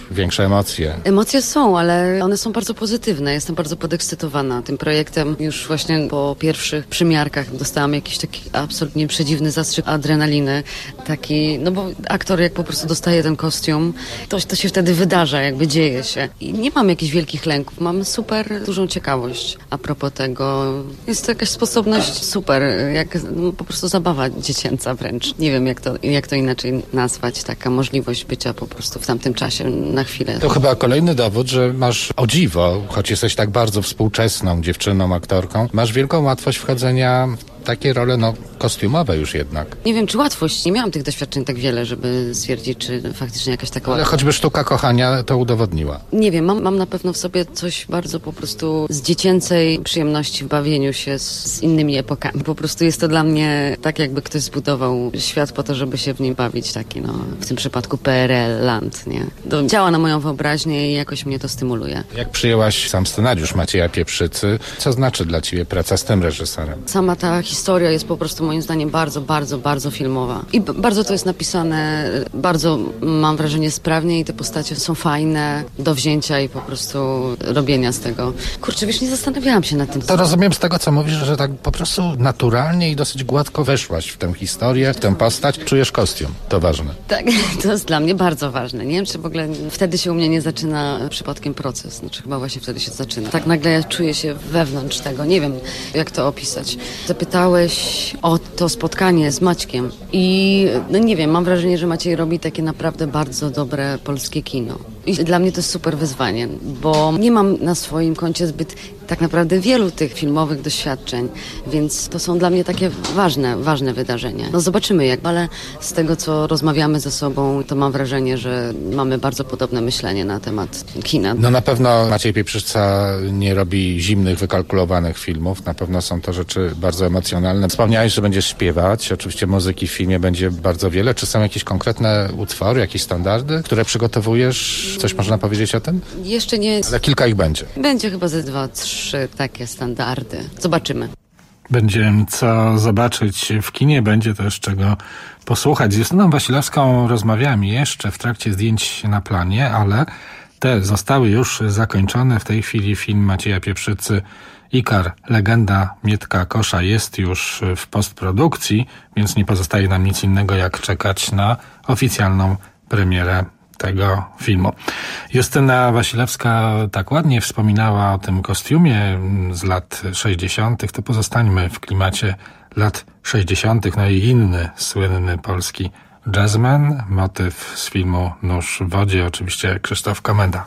większe emocje. Emocje są, ale one są bardzo pozytywne. Jestem bardzo podekscytowana tym projektem. Już właśnie po pierwszych przymiarkach dostałam jakiś taki absolutnie przedziwny zastrzyk adrenaliny. Taki, no bo aktor jak po prostu dostaje ten kostium, to, to się wtedy wydarza, jakby dzieje się. I nie mam jakichś wielkich lęków. Mam super dużą ciekawość a propos tego. Jest to jakaś sposobność super, jak no, po prostu zabawa dziecięca wręcz. Nie wiem, jak to, jak to inaczej nazwać. Taka możliwość bycia po prostu w tamtym czasie na chwilę. To chyba kolejny dowód, że masz o dziwo, choć jesteś tak bardzo współczesną dziewczyną, aktorką, masz wielką łatwość wchodzenia w takie role, no, kostiumowe już jednak. Nie wiem, czy łatwość. Nie miałam tych doświadczeń tak wiele, żeby stwierdzić, czy faktycznie jakaś taka... Ale choćby sztuka kochania to udowodniła. Nie wiem, mam, mam na pewno w sobie coś bardzo po prostu z dziecięcej przyjemności w bawieniu się z, z innymi epokami. Po prostu jest to dla mnie tak, jakby ktoś zbudował świat po to, żeby się w nim bawić. Taki, no, w tym przypadku P R L Land, nie? To działa na moją wyobraźnię i jakoś mnie to stymuluje. Jak przyjęłaś sam scenariusz Macieja Pieprzycy, co znaczy dla ciebie praca z tym reżyserem? Sama ta historia jest po prostu moim zdaniem bardzo, bardzo, bardzo filmowa. I b- bardzo to jest napisane, bardzo mam wrażenie sprawnie i te postacie są fajne do wzięcia i po prostu robienia z tego. Kurczę, wiesz, nie zastanawiałam się nad tym. To rozumiem z tego, co mówisz, że tak po prostu naturalnie i dosyć gładko weszłaś w tę historię, w tę postać. Czujesz kostium. To ważne. Tak, to jest dla mnie bardzo ważne. Nie wiem, czy w ogóle wtedy się u mnie nie zaczyna przypadkiem proces. Znaczy chyba właśnie wtedy się zaczyna. Tak nagle ja czuję się wewnątrz tego. Nie wiem, jak to opisać. Zapytałeś o to spotkanie z Maćkiem i no nie wiem, mam wrażenie, że Maciej robi takie naprawdę bardzo dobre polskie kino. I dla mnie to jest super wyzwanie, bo nie mam na swoim koncie zbyt tak naprawdę wielu tych filmowych doświadczeń, więc to są dla mnie takie ważne, ważne wydarzenia. No zobaczymy jak, ale z tego, co rozmawiamy ze sobą, to mam wrażenie, że mamy bardzo podobne myślenie na temat kina. No na pewno Maciej Pieprzyca nie robi zimnych, wykalkulowanych filmów. Na pewno są to rzeczy bardzo emocjonalne. Wspomniałeś, że będziesz śpiewać. Oczywiście muzyki w filmie będzie bardzo wiele. Czy są jakieś konkretne utwory, jakieś standardy, które przygotowujesz? Coś można powiedzieć o tym? Jeszcze nie. Ale kilka ich będzie. Będzie chyba ze dwa, trzy takie standardy. Zobaczymy. Będzie co zobaczyć w kinie, będzie też czego posłuchać. Z Justyną Wasilewską rozmawiałem jeszcze w trakcie zdjęć na planie, ale te zostały już zakończone. W tej chwili film Macieja Pieprzycy Ikar, legenda Mietka Kosza jest już w postprodukcji, więc nie pozostaje nam nic innego jak czekać na oficjalną premierę tego filmu. Justyna Wasilewska tak ładnie wspominała o tym kostiumie z lat sześćdziesiątych. To pozostańmy w klimacie lat sześćdziesiątych. No i inny słynny polski jazzman, motyw z filmu Nóż w wodzie, oczywiście Krzysztof Komenda.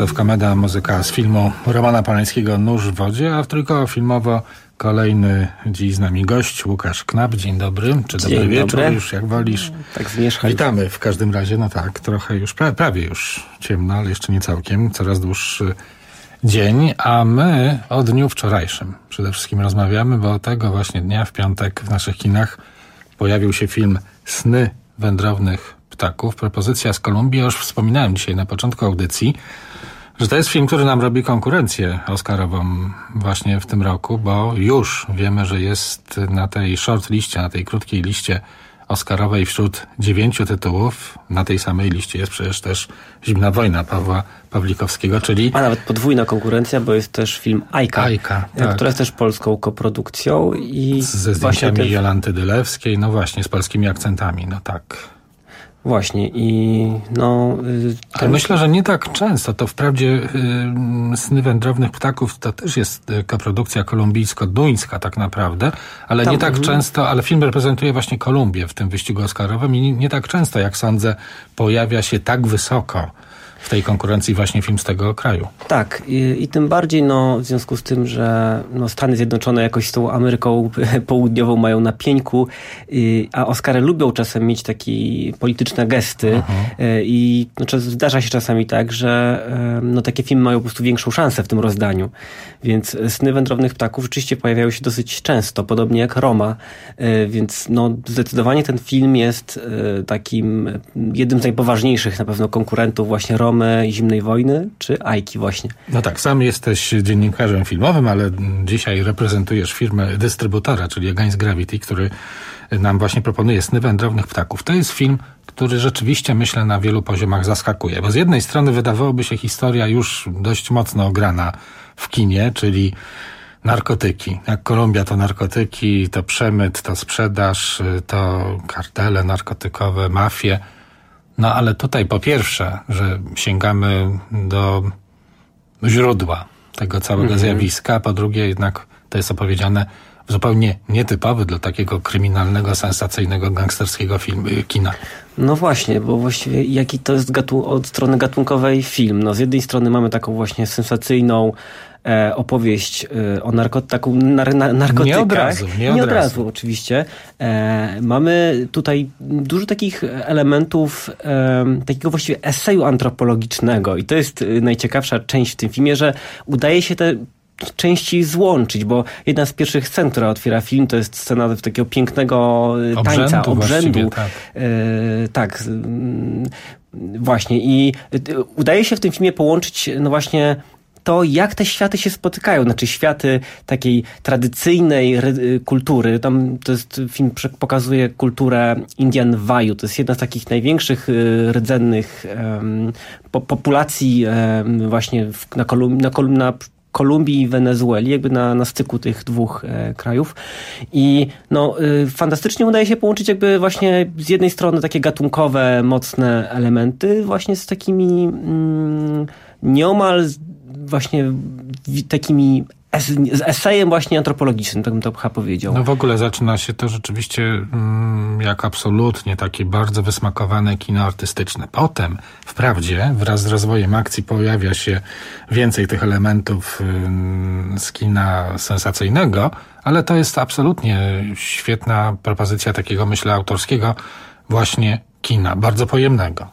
Krzysztof Komeda, muzyka z filmu Romana Polańskiego Nóż w wodzie, a w trójkoło filmowo kolejny dziś z nami gość, Łukasz Knap. Dzień dobry, czy dobry Dzień wieczór, dobry. już jak wolisz. Tak zmierzchaj. Witamy w każdym razie, no tak, trochę już, pra, prawie już ciemno, ale jeszcze nie całkiem, coraz dłuższy dzień, a my o dniu wczorajszym przede wszystkim rozmawiamy, bo tego właśnie dnia w piątek w naszych kinach pojawił się film Sny wędrownych ptaków. Propozycja z Kolumbii. Ja już wspominałem dzisiaj na początku audycji, że to jest film, który nam robi konkurencję oscarową właśnie w tym roku, bo już wiemy, że jest na tej short liście, na tej krótkiej liście oscarowej wśród dziewięciu tytułów. Na tej samej liście jest przecież też Zimna wojna Pawła Pawlikowskiego, czyli... A nawet podwójna konkurencja, bo jest też film Ajka, Ajka tak. która jest też polską koprodukcją. I ze zdjęciami ten... Jolanty Dylewskiej, no właśnie, z polskimi akcentami, no tak. Właśnie i no... Ten... Ale myślę, że nie tak często. To wprawdzie y, Sny wędrownych ptaków to też jest koprodukcja kolumbijsko-duńska tak naprawdę, ale Tam, nie tak mm. często, ale film reprezentuje właśnie Kolumbię w tym wyścigu oscarowym i nie, nie tak często, jak sądzę, pojawia się tak wysoko w tej konkurencji właśnie film z tego kraju. Tak i, i tym bardziej no, w związku z tym, że no, Stany Zjednoczone jakoś z tą Ameryką Południową mają na pieńku, y, a Oscary lubią czasem mieć takie polityczne gesty y, i no, zdarza się czasami tak, że y, no, takie filmy mają po prostu większą szansę w tym rozdaniu. Więc Sny wędrownych ptaków rzeczywiście pojawiają się dosyć często, podobnie jak Roma, y, więc no, zdecydowanie ten film jest y, takim jednym z najpoważniejszych na pewno konkurentów właśnie Romy, Zimnej wojny, czy Ajki właśnie. No tak, sam jesteś dziennikarzem filmowym, ale dzisiaj reprezentujesz firmę dystrybutora, czyli Against Gravity, który nam właśnie proponuje Sny wędrownych ptaków. To jest film, który rzeczywiście, myślę, na wielu poziomach zaskakuje, bo z jednej strony wydawałoby się historia już dość mocno ograna w kinie, czyli narkotyki. Jak Kolumbia to narkotyki, to przemyt, to sprzedaż, to kartele narkotykowe, mafie. No ale tutaj po pierwsze, że sięgamy do źródła tego całego mm-hmm. zjawiska, po drugie jednak to jest opowiedziane w zupełnie nietypowy dla takiego kryminalnego, sensacyjnego, gangsterskiego filmu, kina. No właśnie, bo właściwie jaki to jest gatu- od strony gatunkowej film? No z jednej strony mamy taką właśnie sensacyjną e, opowieść e, o narko- taką nar- nar- narkotykach. Nie od razu. Nie, nie od od razu, razu oczywiście. E, mamy tutaj dużo takich elementów e, takiego właściwie eseju antropologicznego i to jest najciekawsza część w tym filmie, że udaje się te części złączyć, bo jedna z pierwszych scen, która otwiera film, to jest scena takiego pięknego tańca, obrzędu. obrzędu. Tak, e, tak właśnie. I udaje się w tym filmie połączyć no właśnie to, jak te światy się spotykają. Znaczy światy takiej tradycyjnej ry- kultury. Tam to jest film pokazuje kulturę Indian Waju. To jest jedna z takich największych y, rdzennych um, po, populacji um, właśnie w, na, Kolum- na, Kolum- na Kolumbii i Wenezueli, jakby na, na styku tych dwóch e, krajów. I no, y, fantastycznie udaje się połączyć jakby właśnie z jednej strony takie gatunkowe, mocne elementy właśnie z takimi mm, nieomal z, właśnie w, takimi es, z esejem właśnie antropologicznym, tak bym to chyba powiedział. No w ogóle zaczyna się to rzeczywiście mm, jak absolutnie takie bardzo wysmakowane kino artystyczne. Potem, wprawdzie, wraz z rozwojem akcji pojawia się więcej tych elementów y, z kina sensacyjnego, ale to jest absolutnie świetna propozycja takiego, myślę, autorskiego właśnie kina, bardzo pojemnego.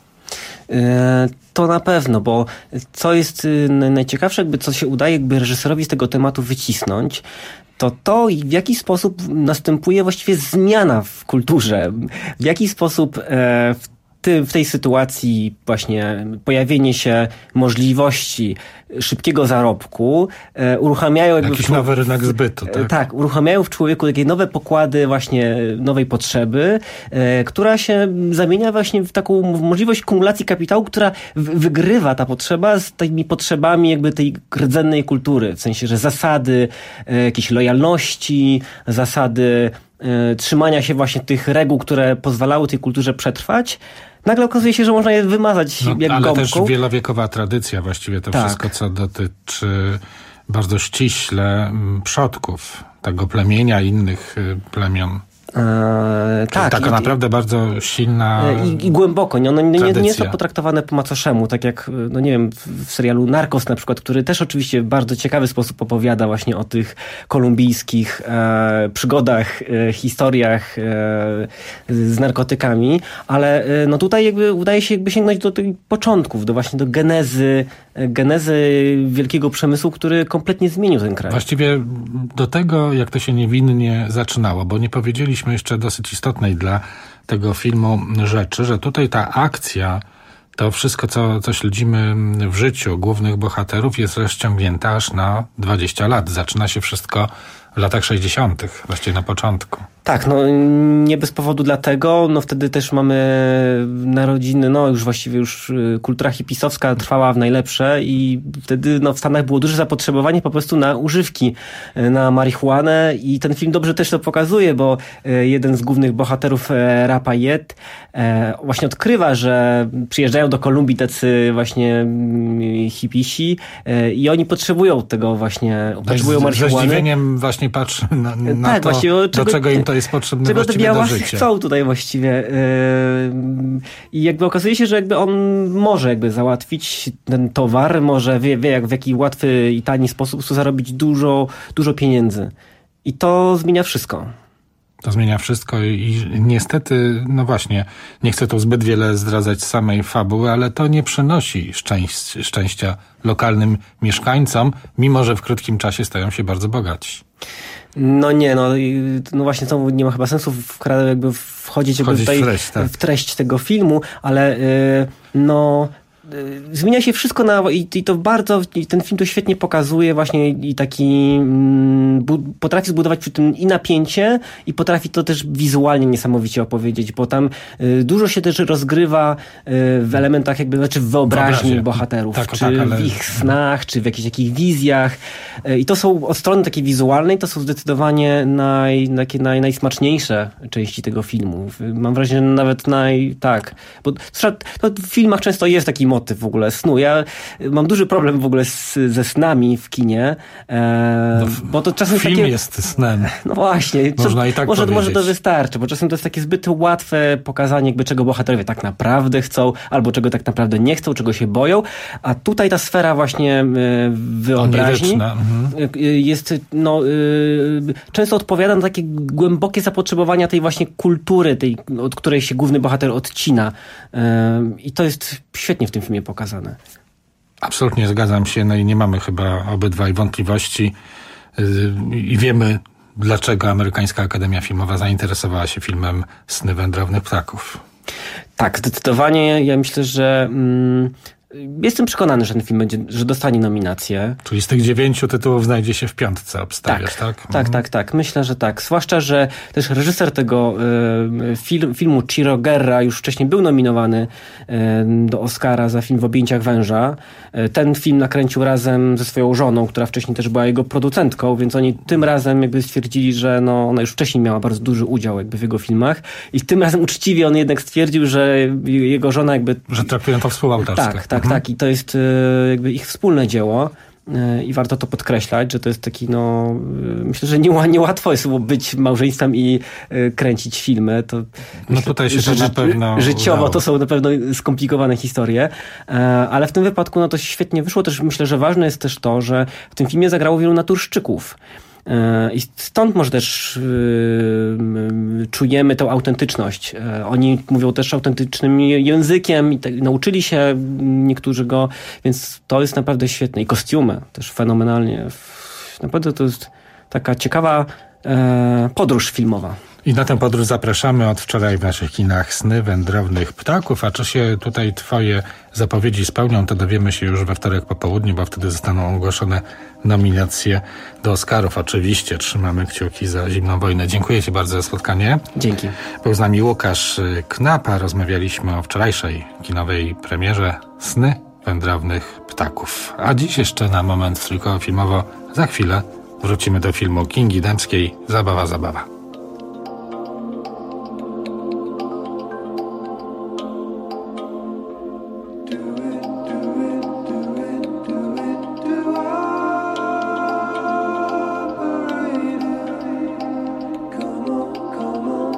To na pewno, bo co jest najciekawsze, jakby co się udaje jakby reżyserowi z tego tematu wycisnąć, to to, w jaki sposób następuje właściwie zmiana w kulturze, w jaki sposób w Ty, w tej sytuacji właśnie pojawienie się możliwości szybkiego zarobku e, uruchamiają jakby... Jakiś nowy rynek zbytu, tak? Tak, uruchamiają w człowieku takie nowe pokłady właśnie nowej potrzeby, e, która się zamienia właśnie w taką możliwość kumulacji kapitału, która w, wygrywa ta potrzeba z tymi potrzebami jakby tej rdzennej kultury. W sensie, że zasady e, jakiejś lojalności, zasady e, trzymania się właśnie tych reguł, które pozwalały tej kulturze przetrwać, nagle okazuje się, że można je wymazać no, jak ale gąbką. też wielowiekowa tradycja właściwie to tak. Wszystko, co dotyczy bardzo ściśle przodków tego plemienia i innych plemion. E, tak, taka i, naprawdę bardzo silna i, i głęboko. Nie, ono nie, nie, nie jest to tradycja. potraktowane po macoszemu, tak jak, no nie wiem, w, w serialu Narcos na przykład, który też oczywiście w bardzo ciekawy sposób opowiada właśnie o tych kolumbijskich e, przygodach, e, historiach e, z narkotykami, ale e, no tutaj jakby udaje się jakby sięgnąć do tych początków, do właśnie do genezy, genezy wielkiego przemysłu, który kompletnie zmienił ten kraj. Właściwie do tego, jak to się niewinnie zaczynało, bo nie powiedzieliśmy jeszcze dosyć istotnej dla tego filmu rzeczy, że tutaj ta akcja, to wszystko, co, co śledzimy w życiu głównych bohaterów, jest rozciągnięta aż na dwadzieścia lat. Zaczyna się wszystko w latach sześćdziesiątych, właściwie na początku. Tak, no nie bez powodu dlatego, no wtedy też mamy narodziny, no już właściwie już kultura hipisowska trwała w najlepsze i wtedy no w Stanach było duże zapotrzebowanie po prostu na używki, na marihuanę i ten film dobrze też to pokazuje, bo jeden z głównych bohaterów, Rapayet, właśnie odkrywa, że przyjeżdżają do Kolumbii tacy właśnie hipisi i oni potrzebują tego właśnie, potrzebują marihuany. Ze zdziwieniem właśnie patrzy na, na tak, to, właśnie, do czego, czego im to jest potrzebne czego właściwie te do białasy życia. chcą tutaj właściwie. I jakby okazuje się, że jakby on może jakby załatwić ten towar, może wie, wie jak w jaki łatwy i tani sposób chce zarobić dużo, dużo pieniędzy. I to zmienia wszystko. To zmienia wszystko i, i niestety, no właśnie, nie chcę tu zbyt wiele zdradzać z samej fabuły, ale to nie przynosi szczęść, szczęścia lokalnym mieszkańcom, mimo że w krótkim czasie stają się bardzo bogaci. No nie, no, no właśnie to nie ma chyba sensu w, jakby wchodzić, jakby wchodzić tutaj w treść, tak. w treść tego filmu, ale yy, no zmienia się wszystko na, i, i to bardzo, i ten film to świetnie pokazuje właśnie i taki mm, bu, potrafi zbudować przy tym i napięcie i potrafi to też wizualnie niesamowicie opowiedzieć, bo tam y, dużo się też rozgrywa y, w elementach jakby, znaczy w wyobraźni Wyobrazie. bohaterów, tak, czy tak, ale... w ich snach, czy w jakichś takich wizjach y, i to są od strony takiej wizualnej, to są zdecydowanie naj, takie naj, najsmaczniejsze części tego filmu. Mam wrażenie, że nawet naj, tak, bo to w filmach często jest taki motyw w ogóle snu. Ja mam duży problem w ogóle z, ze snami w kinie, e, no, bo to czasem film takie... jest snem. No właśnie. Można co, i tak może, powiedzieć. może to wystarczy, bo czasem to jest takie zbyt łatwe pokazanie, jakby czego bohaterowie tak naprawdę chcą, albo czego tak naprawdę nie chcą, czego się boją, a tutaj ta sfera właśnie e, wyobraźni mhm. jest, no, e, często odpowiada na takie głębokie zapotrzebowania tej właśnie kultury, tej, od której się główny bohater odcina. E, I to jest świetnie w tym filmie pokazane. Absolutnie zgadzam się, no i nie mamy chyba obydwaj wątpliwości yy, i wiemy, dlaczego Amerykańska Akademia Filmowa zainteresowała się filmem Sny wędrownych ptaków. Tak, zdecydowanie. Ja myślę, że mm, jestem przekonany, że ten film będzie, że dostanie nominację. Czyli z tych dziewięciu tytułów znajdzie się w piątce, obstawiasz, tak? Tak, tak, tak, tak. Myślę, że tak. Zwłaszcza, że też reżyser tego y, film, filmu, Ciro Guerra, już wcześniej był nominowany y, do Oscara za film W objęciach węża. Y, ten film nakręcił razem ze swoją żoną, która wcześniej też była jego producentką, więc oni tym razem jakby stwierdzili, że no, ona już wcześniej miała bardzo duży udział jakby w jego filmach i tym razem uczciwie on jednak stwierdził, że jego żona jakby... Że traktują to współautorskie. Tak, tak. Tak, i to jest jakby ich wspólne dzieło i warto to podkreślać, że to jest taki, no myślę, że niełatwo jest być małżeństwem i kręcić filmy. To, no myślę, tutaj się ży, to na pewno życiowo udało. To są na pewno skomplikowane historie, ale w tym wypadku no to świetnie wyszło. Też myślę, że ważne jest też to, że w tym filmie zagrało wielu naturszczyków. I stąd może też yy, czujemy tę autentyczność. Yy, oni mówią też autentycznym językiem i te, nauczyli się niektórzy go, więc to jest naprawdę świetne. I kostiumy też fenomenalnie. Naprawdę to jest taka ciekawa yy, podróż filmowa. I na tę podróż zapraszamy od wczoraj w naszych kinach Sny wędrownych ptaków, a czy się tutaj twoje zapowiedzi spełnią, to dowiemy się już we wtorek po południu, bo wtedy zostaną ogłoszone nominacje do Oscarów. Oczywiście trzymamy kciuki za Zimną wojnę. Dziękuję ci bardzo za spotkanie. Dzięki. Był z nami Łukasz Knapa. Rozmawialiśmy o wczorajszej kinowej premierze Sny wędrownych ptaków. A dziś jeszcze na moment trójkowo-filmowo, za chwilę wrócimy do filmu Kingi Dębskiej Zabawa, zabawa. Come on, come on.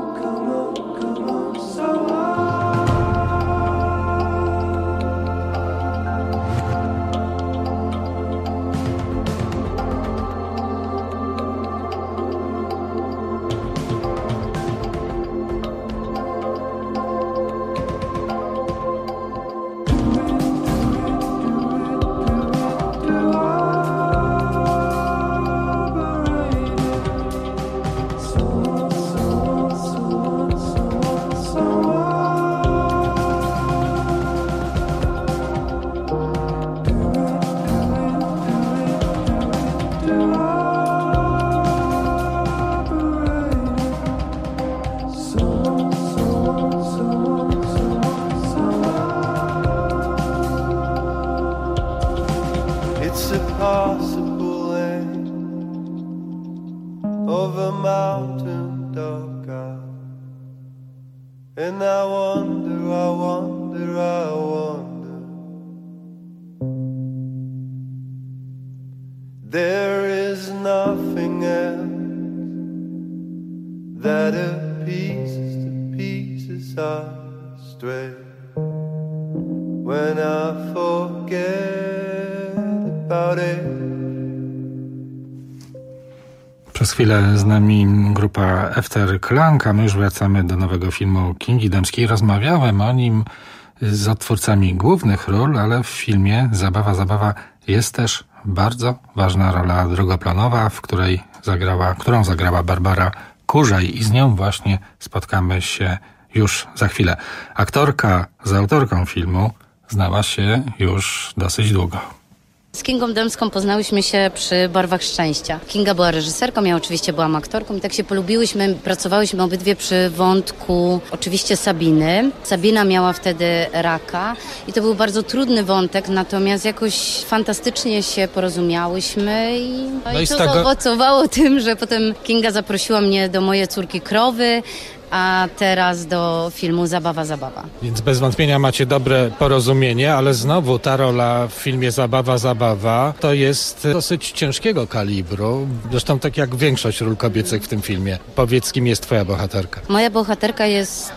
over mountain of God. And I wonder, I wonder, I wonder. There is nothing else that appeases the pieces I stray when I forget about it. Przez chwilę z nami grupa After Klank, a my już wracamy do nowego filmu Kingi Dębskiej. Rozmawiałem o nim z odtwórcami głównych ról, ale w filmie Zabawa, Zabawa jest też bardzo ważna rola drugoplanowa, w której zagrała, którą zagrała Barbara Kurzaj i z nią właśnie spotkamy się już za chwilę. Aktorka z autorką filmu znała się już dosyć długo. Z Kingą Dębską poznałyśmy się przy Barwach Szczęścia. Kinga była reżyserką, ja oczywiście byłam aktorką i tak się polubiłyśmy, pracowałyśmy obydwie przy wątku oczywiście Sabiny. Sabina miała wtedy raka i to był bardzo trudny wątek, natomiast jakoś fantastycznie się porozumiałyśmy i, no no i to tego... zaowocowało tym, że potem Kinga zaprosiła mnie do mojej córki Krowy, a teraz do filmu Zabawa, Zabawa. Więc bez wątpienia macie dobre porozumienie, ale znowu ta rola w filmie Zabawa, Zabawa to jest dosyć ciężkiego kalibru. Zresztą tak jak większość ról kobiecych w tym filmie. Powiedz, kim jest twoja bohaterka? Moja bohaterka jest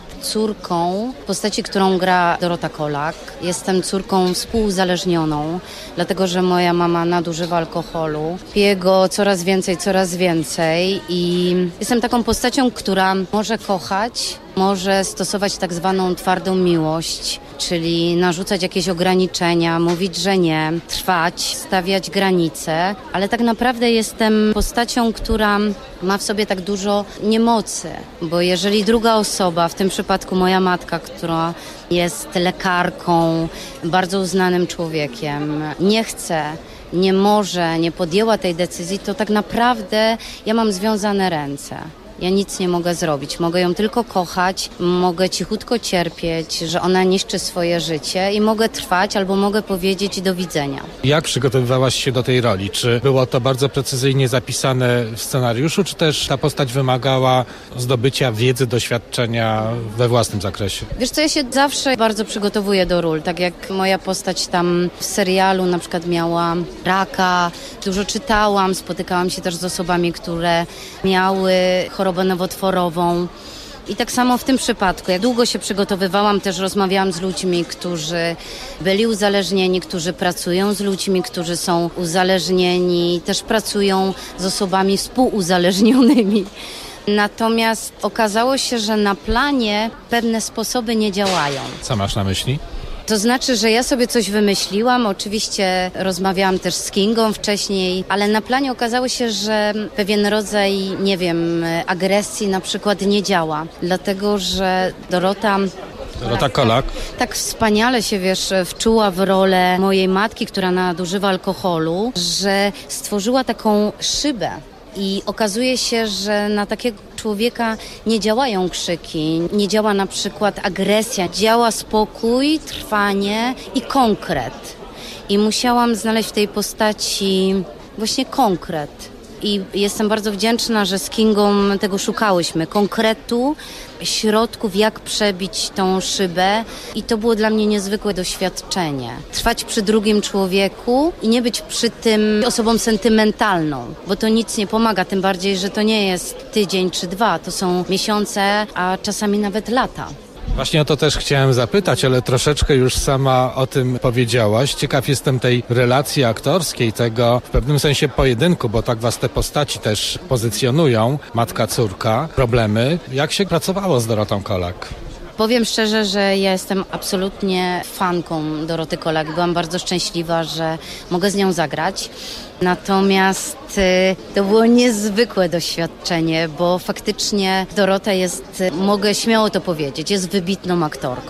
córką postaci, którą gra Dorota Kolak. Jestem córką współuzależnioną, dlatego że moja mama nadużywa alkoholu. Pije go coraz więcej, coraz więcej i jestem taką postacią, która może kochać, może stosować tak zwaną twardą miłość, czyli narzucać jakieś ograniczenia, mówić, że nie, trwać, stawiać granice, ale tak naprawdę jestem postacią, która ma w sobie tak dużo niemocy, bo jeżeli druga osoba, w tym przypadku moja matka, która jest lekarką, bardzo uznanym człowiekiem, nie chce, nie może, nie podjęła tej decyzji, to tak naprawdę ja mam związane ręce. Ja nic nie mogę zrobić. Mogę ją tylko kochać, mogę cichutko cierpieć, że ona niszczy swoje życie i mogę trwać albo mogę powiedzieć do widzenia. Jak przygotowywałaś się do tej roli? Czy było to bardzo precyzyjnie zapisane w scenariuszu, czy też ta postać wymagała zdobycia wiedzy, doświadczenia we własnym zakresie? Wiesz co, ja się zawsze bardzo przygotowuję do ról. Tak jak moja postać tam w serialu na przykład miała raka, dużo czytałam, spotykałam się też z osobami, które miały chorobę chorobę nowotworową. I tak samo w tym przypadku. Ja długo się przygotowywałam, też rozmawiałam z ludźmi, którzy byli uzależnieni, którzy pracują z ludźmi, którzy są uzależnieni, też pracują z osobami współuzależnionymi. Natomiast okazało się, że na planie pewne sposoby nie działają. Co masz na myśli? To znaczy, że ja sobie coś wymyśliłam, oczywiście rozmawiałam też z Kingą wcześniej, ale na planie okazało się, że pewien rodzaj, nie wiem, agresji na przykład nie działa, dlatego że Dorota... Dorota Kolak. Tak wspaniale się, wiesz, wczuła w rolę mojej matki, która nadużywa alkoholu, że stworzyła taką szybę. I okazuje się, że na takiego człowieka nie działają krzyki, nie działa na przykład agresja, działa spokój, trwanie i konkret. I musiałam znaleźć w tej postaci właśnie konkret. I jestem bardzo wdzięczna, że z Kingą tego szukałyśmy, konkretu, środków, jak przebić tą szybę i to było dla mnie niezwykłe doświadczenie. Trwać przy drugim człowieku i nie być przy tym osobą sentymentalną, bo to nic nie pomaga, tym bardziej, że to nie jest tydzień czy dwa, to są miesiące, a czasami nawet lata. Właśnie o to też chciałem zapytać, ale troszeczkę już sama o tym powiedziałaś. Ciekaw jestem tej relacji aktorskiej, tego w pewnym sensie pojedynku, bo tak was te postaci też pozycjonują, matka, córka, problemy. Jak się pracowało z Dorotą Kolak? Powiem szczerze, że ja jestem absolutnie fanką Doroty Kolak. Byłam bardzo szczęśliwa, że mogę z nią zagrać. Natomiast y, to było niezwykłe doświadczenie, bo faktycznie Dorota jest, mogę śmiało to powiedzieć, jest wybitną aktorką.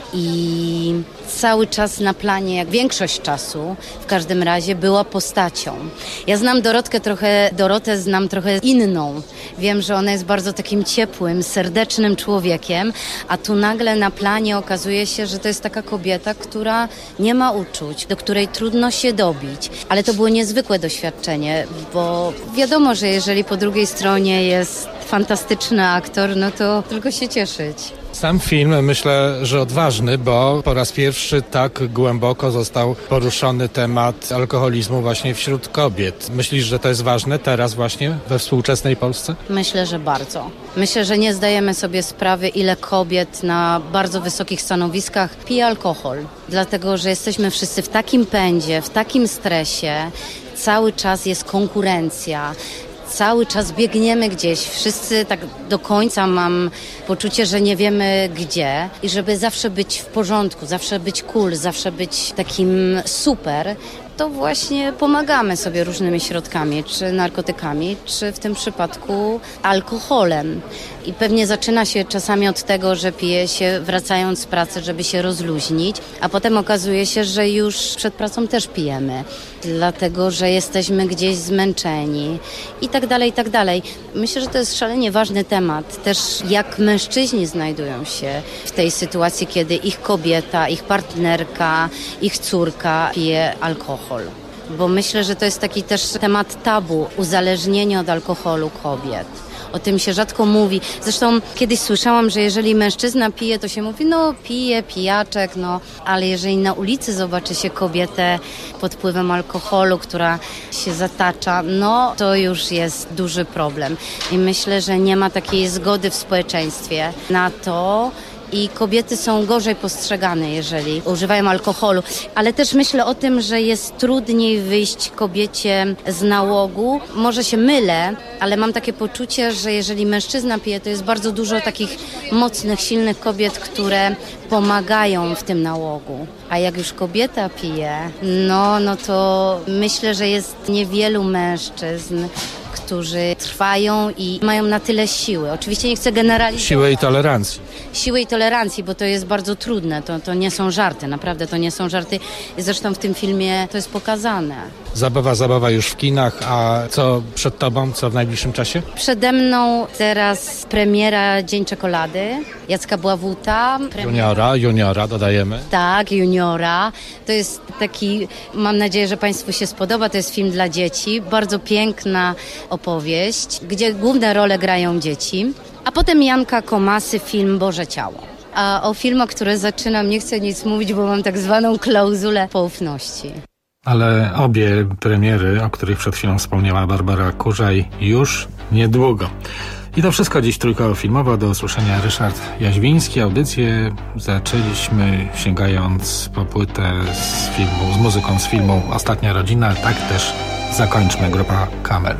i cały czas na planie, jak większość czasu, w każdym razie była postacią. Ja znam Dorotkę trochę, Dorotę znam trochę inną. Wiem, że ona jest bardzo takim ciepłym, serdecznym człowiekiem, a tu nagle na planie okazuje się, że to jest taka kobieta, która nie ma uczuć, do której trudno się dobić. Ale to było niezwykłe doświadczenie, bo wiadomo, że jeżeli po drugiej stronie jest fantastyczny aktor, no to tylko się cieszyć. Sam film myślę, że odważny, bo po raz pierwszy tak głęboko został poruszony temat alkoholizmu właśnie wśród kobiet. Myślisz, że to jest ważne teraz właśnie we współczesnej Polsce? Myślę, że bardzo. Myślę, że nie zdajemy sobie sprawy, ile kobiet na bardzo wysokich stanowiskach pije alkohol. Dlatego, że jesteśmy wszyscy w takim pędzie, w takim stresie, cały czas jest konkurencja. Cały czas biegniemy gdzieś, wszyscy tak do końca mam poczucie, że nie wiemy gdzie i żeby zawsze być w porządku, zawsze być cool, zawsze być takim super, to właśnie pomagamy sobie różnymi środkami, czy narkotykami, czy w tym przypadku alkoholem. I pewnie zaczyna się czasami od tego, że pije się wracając z pracy, żeby się rozluźnić, a potem okazuje się, że już przed pracą też pijemy, dlatego że jesteśmy gdzieś zmęczeni i tak dalej, i tak dalej. Myślę, że to jest szalenie ważny temat. Też jak mężczyźni znajdują się w tej sytuacji, kiedy ich kobieta, ich partnerka, ich córka pije alkohol. Bo myślę, że to jest taki też temat tabu, uzależnienie od alkoholu kobiet. O tym się rzadko mówi. Zresztą kiedyś słyszałam, że jeżeli mężczyzna pije, to się mówi, no pije, pijaczek, no. Ale jeżeli na ulicy zobaczy się kobietę pod wpływem alkoholu, która się zatacza, no to już jest duży problem. I myślę, że nie ma takiej zgody w społeczeństwie na to, i kobiety są gorzej postrzegane, jeżeli używają alkoholu. Ale też myślę o tym, że jest trudniej wyjść kobiecie z nałogu. Może się mylę, ale mam takie poczucie, że jeżeli mężczyzna pije, to jest bardzo dużo takich mocnych, silnych kobiet, które pomagają w tym nałogu. A jak już kobieta pije, no, no to myślę, że jest niewielu mężczyzn, którzy trwają i mają na tyle siły. Oczywiście nie chcę generalizować. Siły i tolerancji. Siły i tolerancji, bo to jest bardzo trudne. To, to nie są żarty, naprawdę to nie są żarty. I zresztą w tym filmie to jest pokazane. Zabawa, zabawa już w kinach, a co przed tobą, co w najbliższym czasie? Przede mną teraz premiera Dzień Czekolady, Jacka Bławuta. Juniora, juniora dodajemy. Tak, juniora. To jest taki, mam nadzieję, że Państwu się spodoba, to jest film dla dzieci. Bardzo piękna opowieść, gdzie główne role grają dzieci. A potem Janka Komasy, film Boże Ciało. A o filmach, które zaczynam, nie chcę nic mówić, bo mam tak zwaną klauzulę poufności. Ale obie premiery, o których przed chwilą wspomniała Barbara Kurzaj, już niedługo. I to wszystko dziś trójkowo filmowo. Do usłyszenia Ryszard Jaźwiński. Audycję zaczęliśmy sięgając po płytę z filmu, z muzyką z filmu Ostatnia Rodzina. Tak też zakończmy, grupa Camel.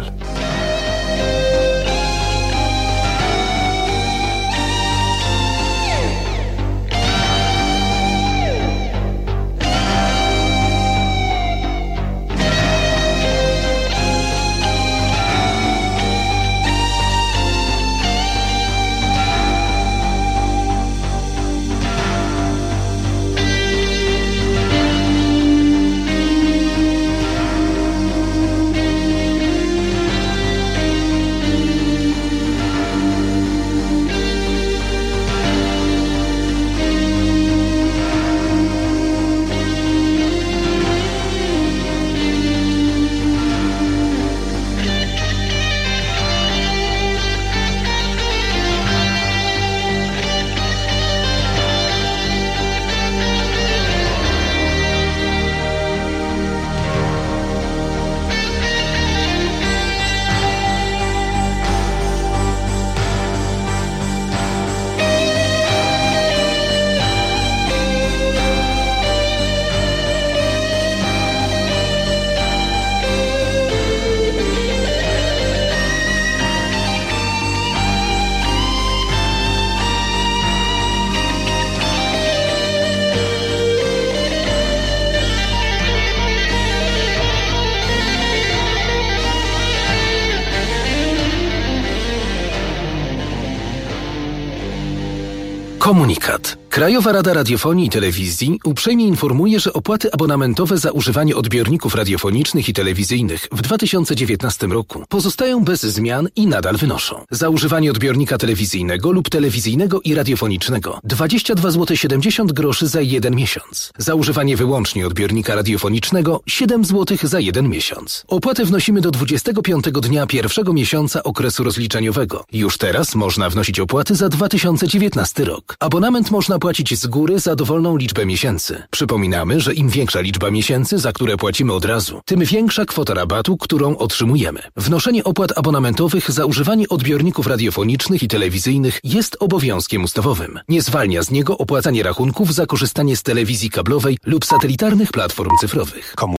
Komunikat. Krajowa Rada Radiofonii i Telewizji uprzejmie informuje, że opłaty abonamentowe za używanie odbiorników radiofonicznych i telewizyjnych w dwa tysiące dziewiętnastym roku pozostają bez zmian i nadal wynoszą. Za używanie odbiornika telewizyjnego lub telewizyjnego i radiofonicznego dwadzieścia dwa złote siedemdziesiąt groszy za jeden miesiąc. Za używanie wyłącznie odbiornika radiofonicznego siedem złotych za jeden miesiąc. Opłatę wnosimy do dwudziestego piątego dnia pierwszego miesiąca okresu rozliczeniowego. Już teraz można wnosić opłaty za dwa tysiące dziewiętnasty rok. Abonament można płacić z góry za dowolną liczbę miesięcy. Przypominamy, że im większa liczba miesięcy, za które płacimy od razu, tym większa kwota rabatu, którą otrzymujemy. Wnoszenie opłat abonamentowych za używanie odbiorników radiofonicznych i telewizyjnych jest obowiązkiem ustawowym. Nie zwalnia z niego opłacanie rachunków za korzystanie z telewizji kablowej lub satelitarnych platform cyfrowych.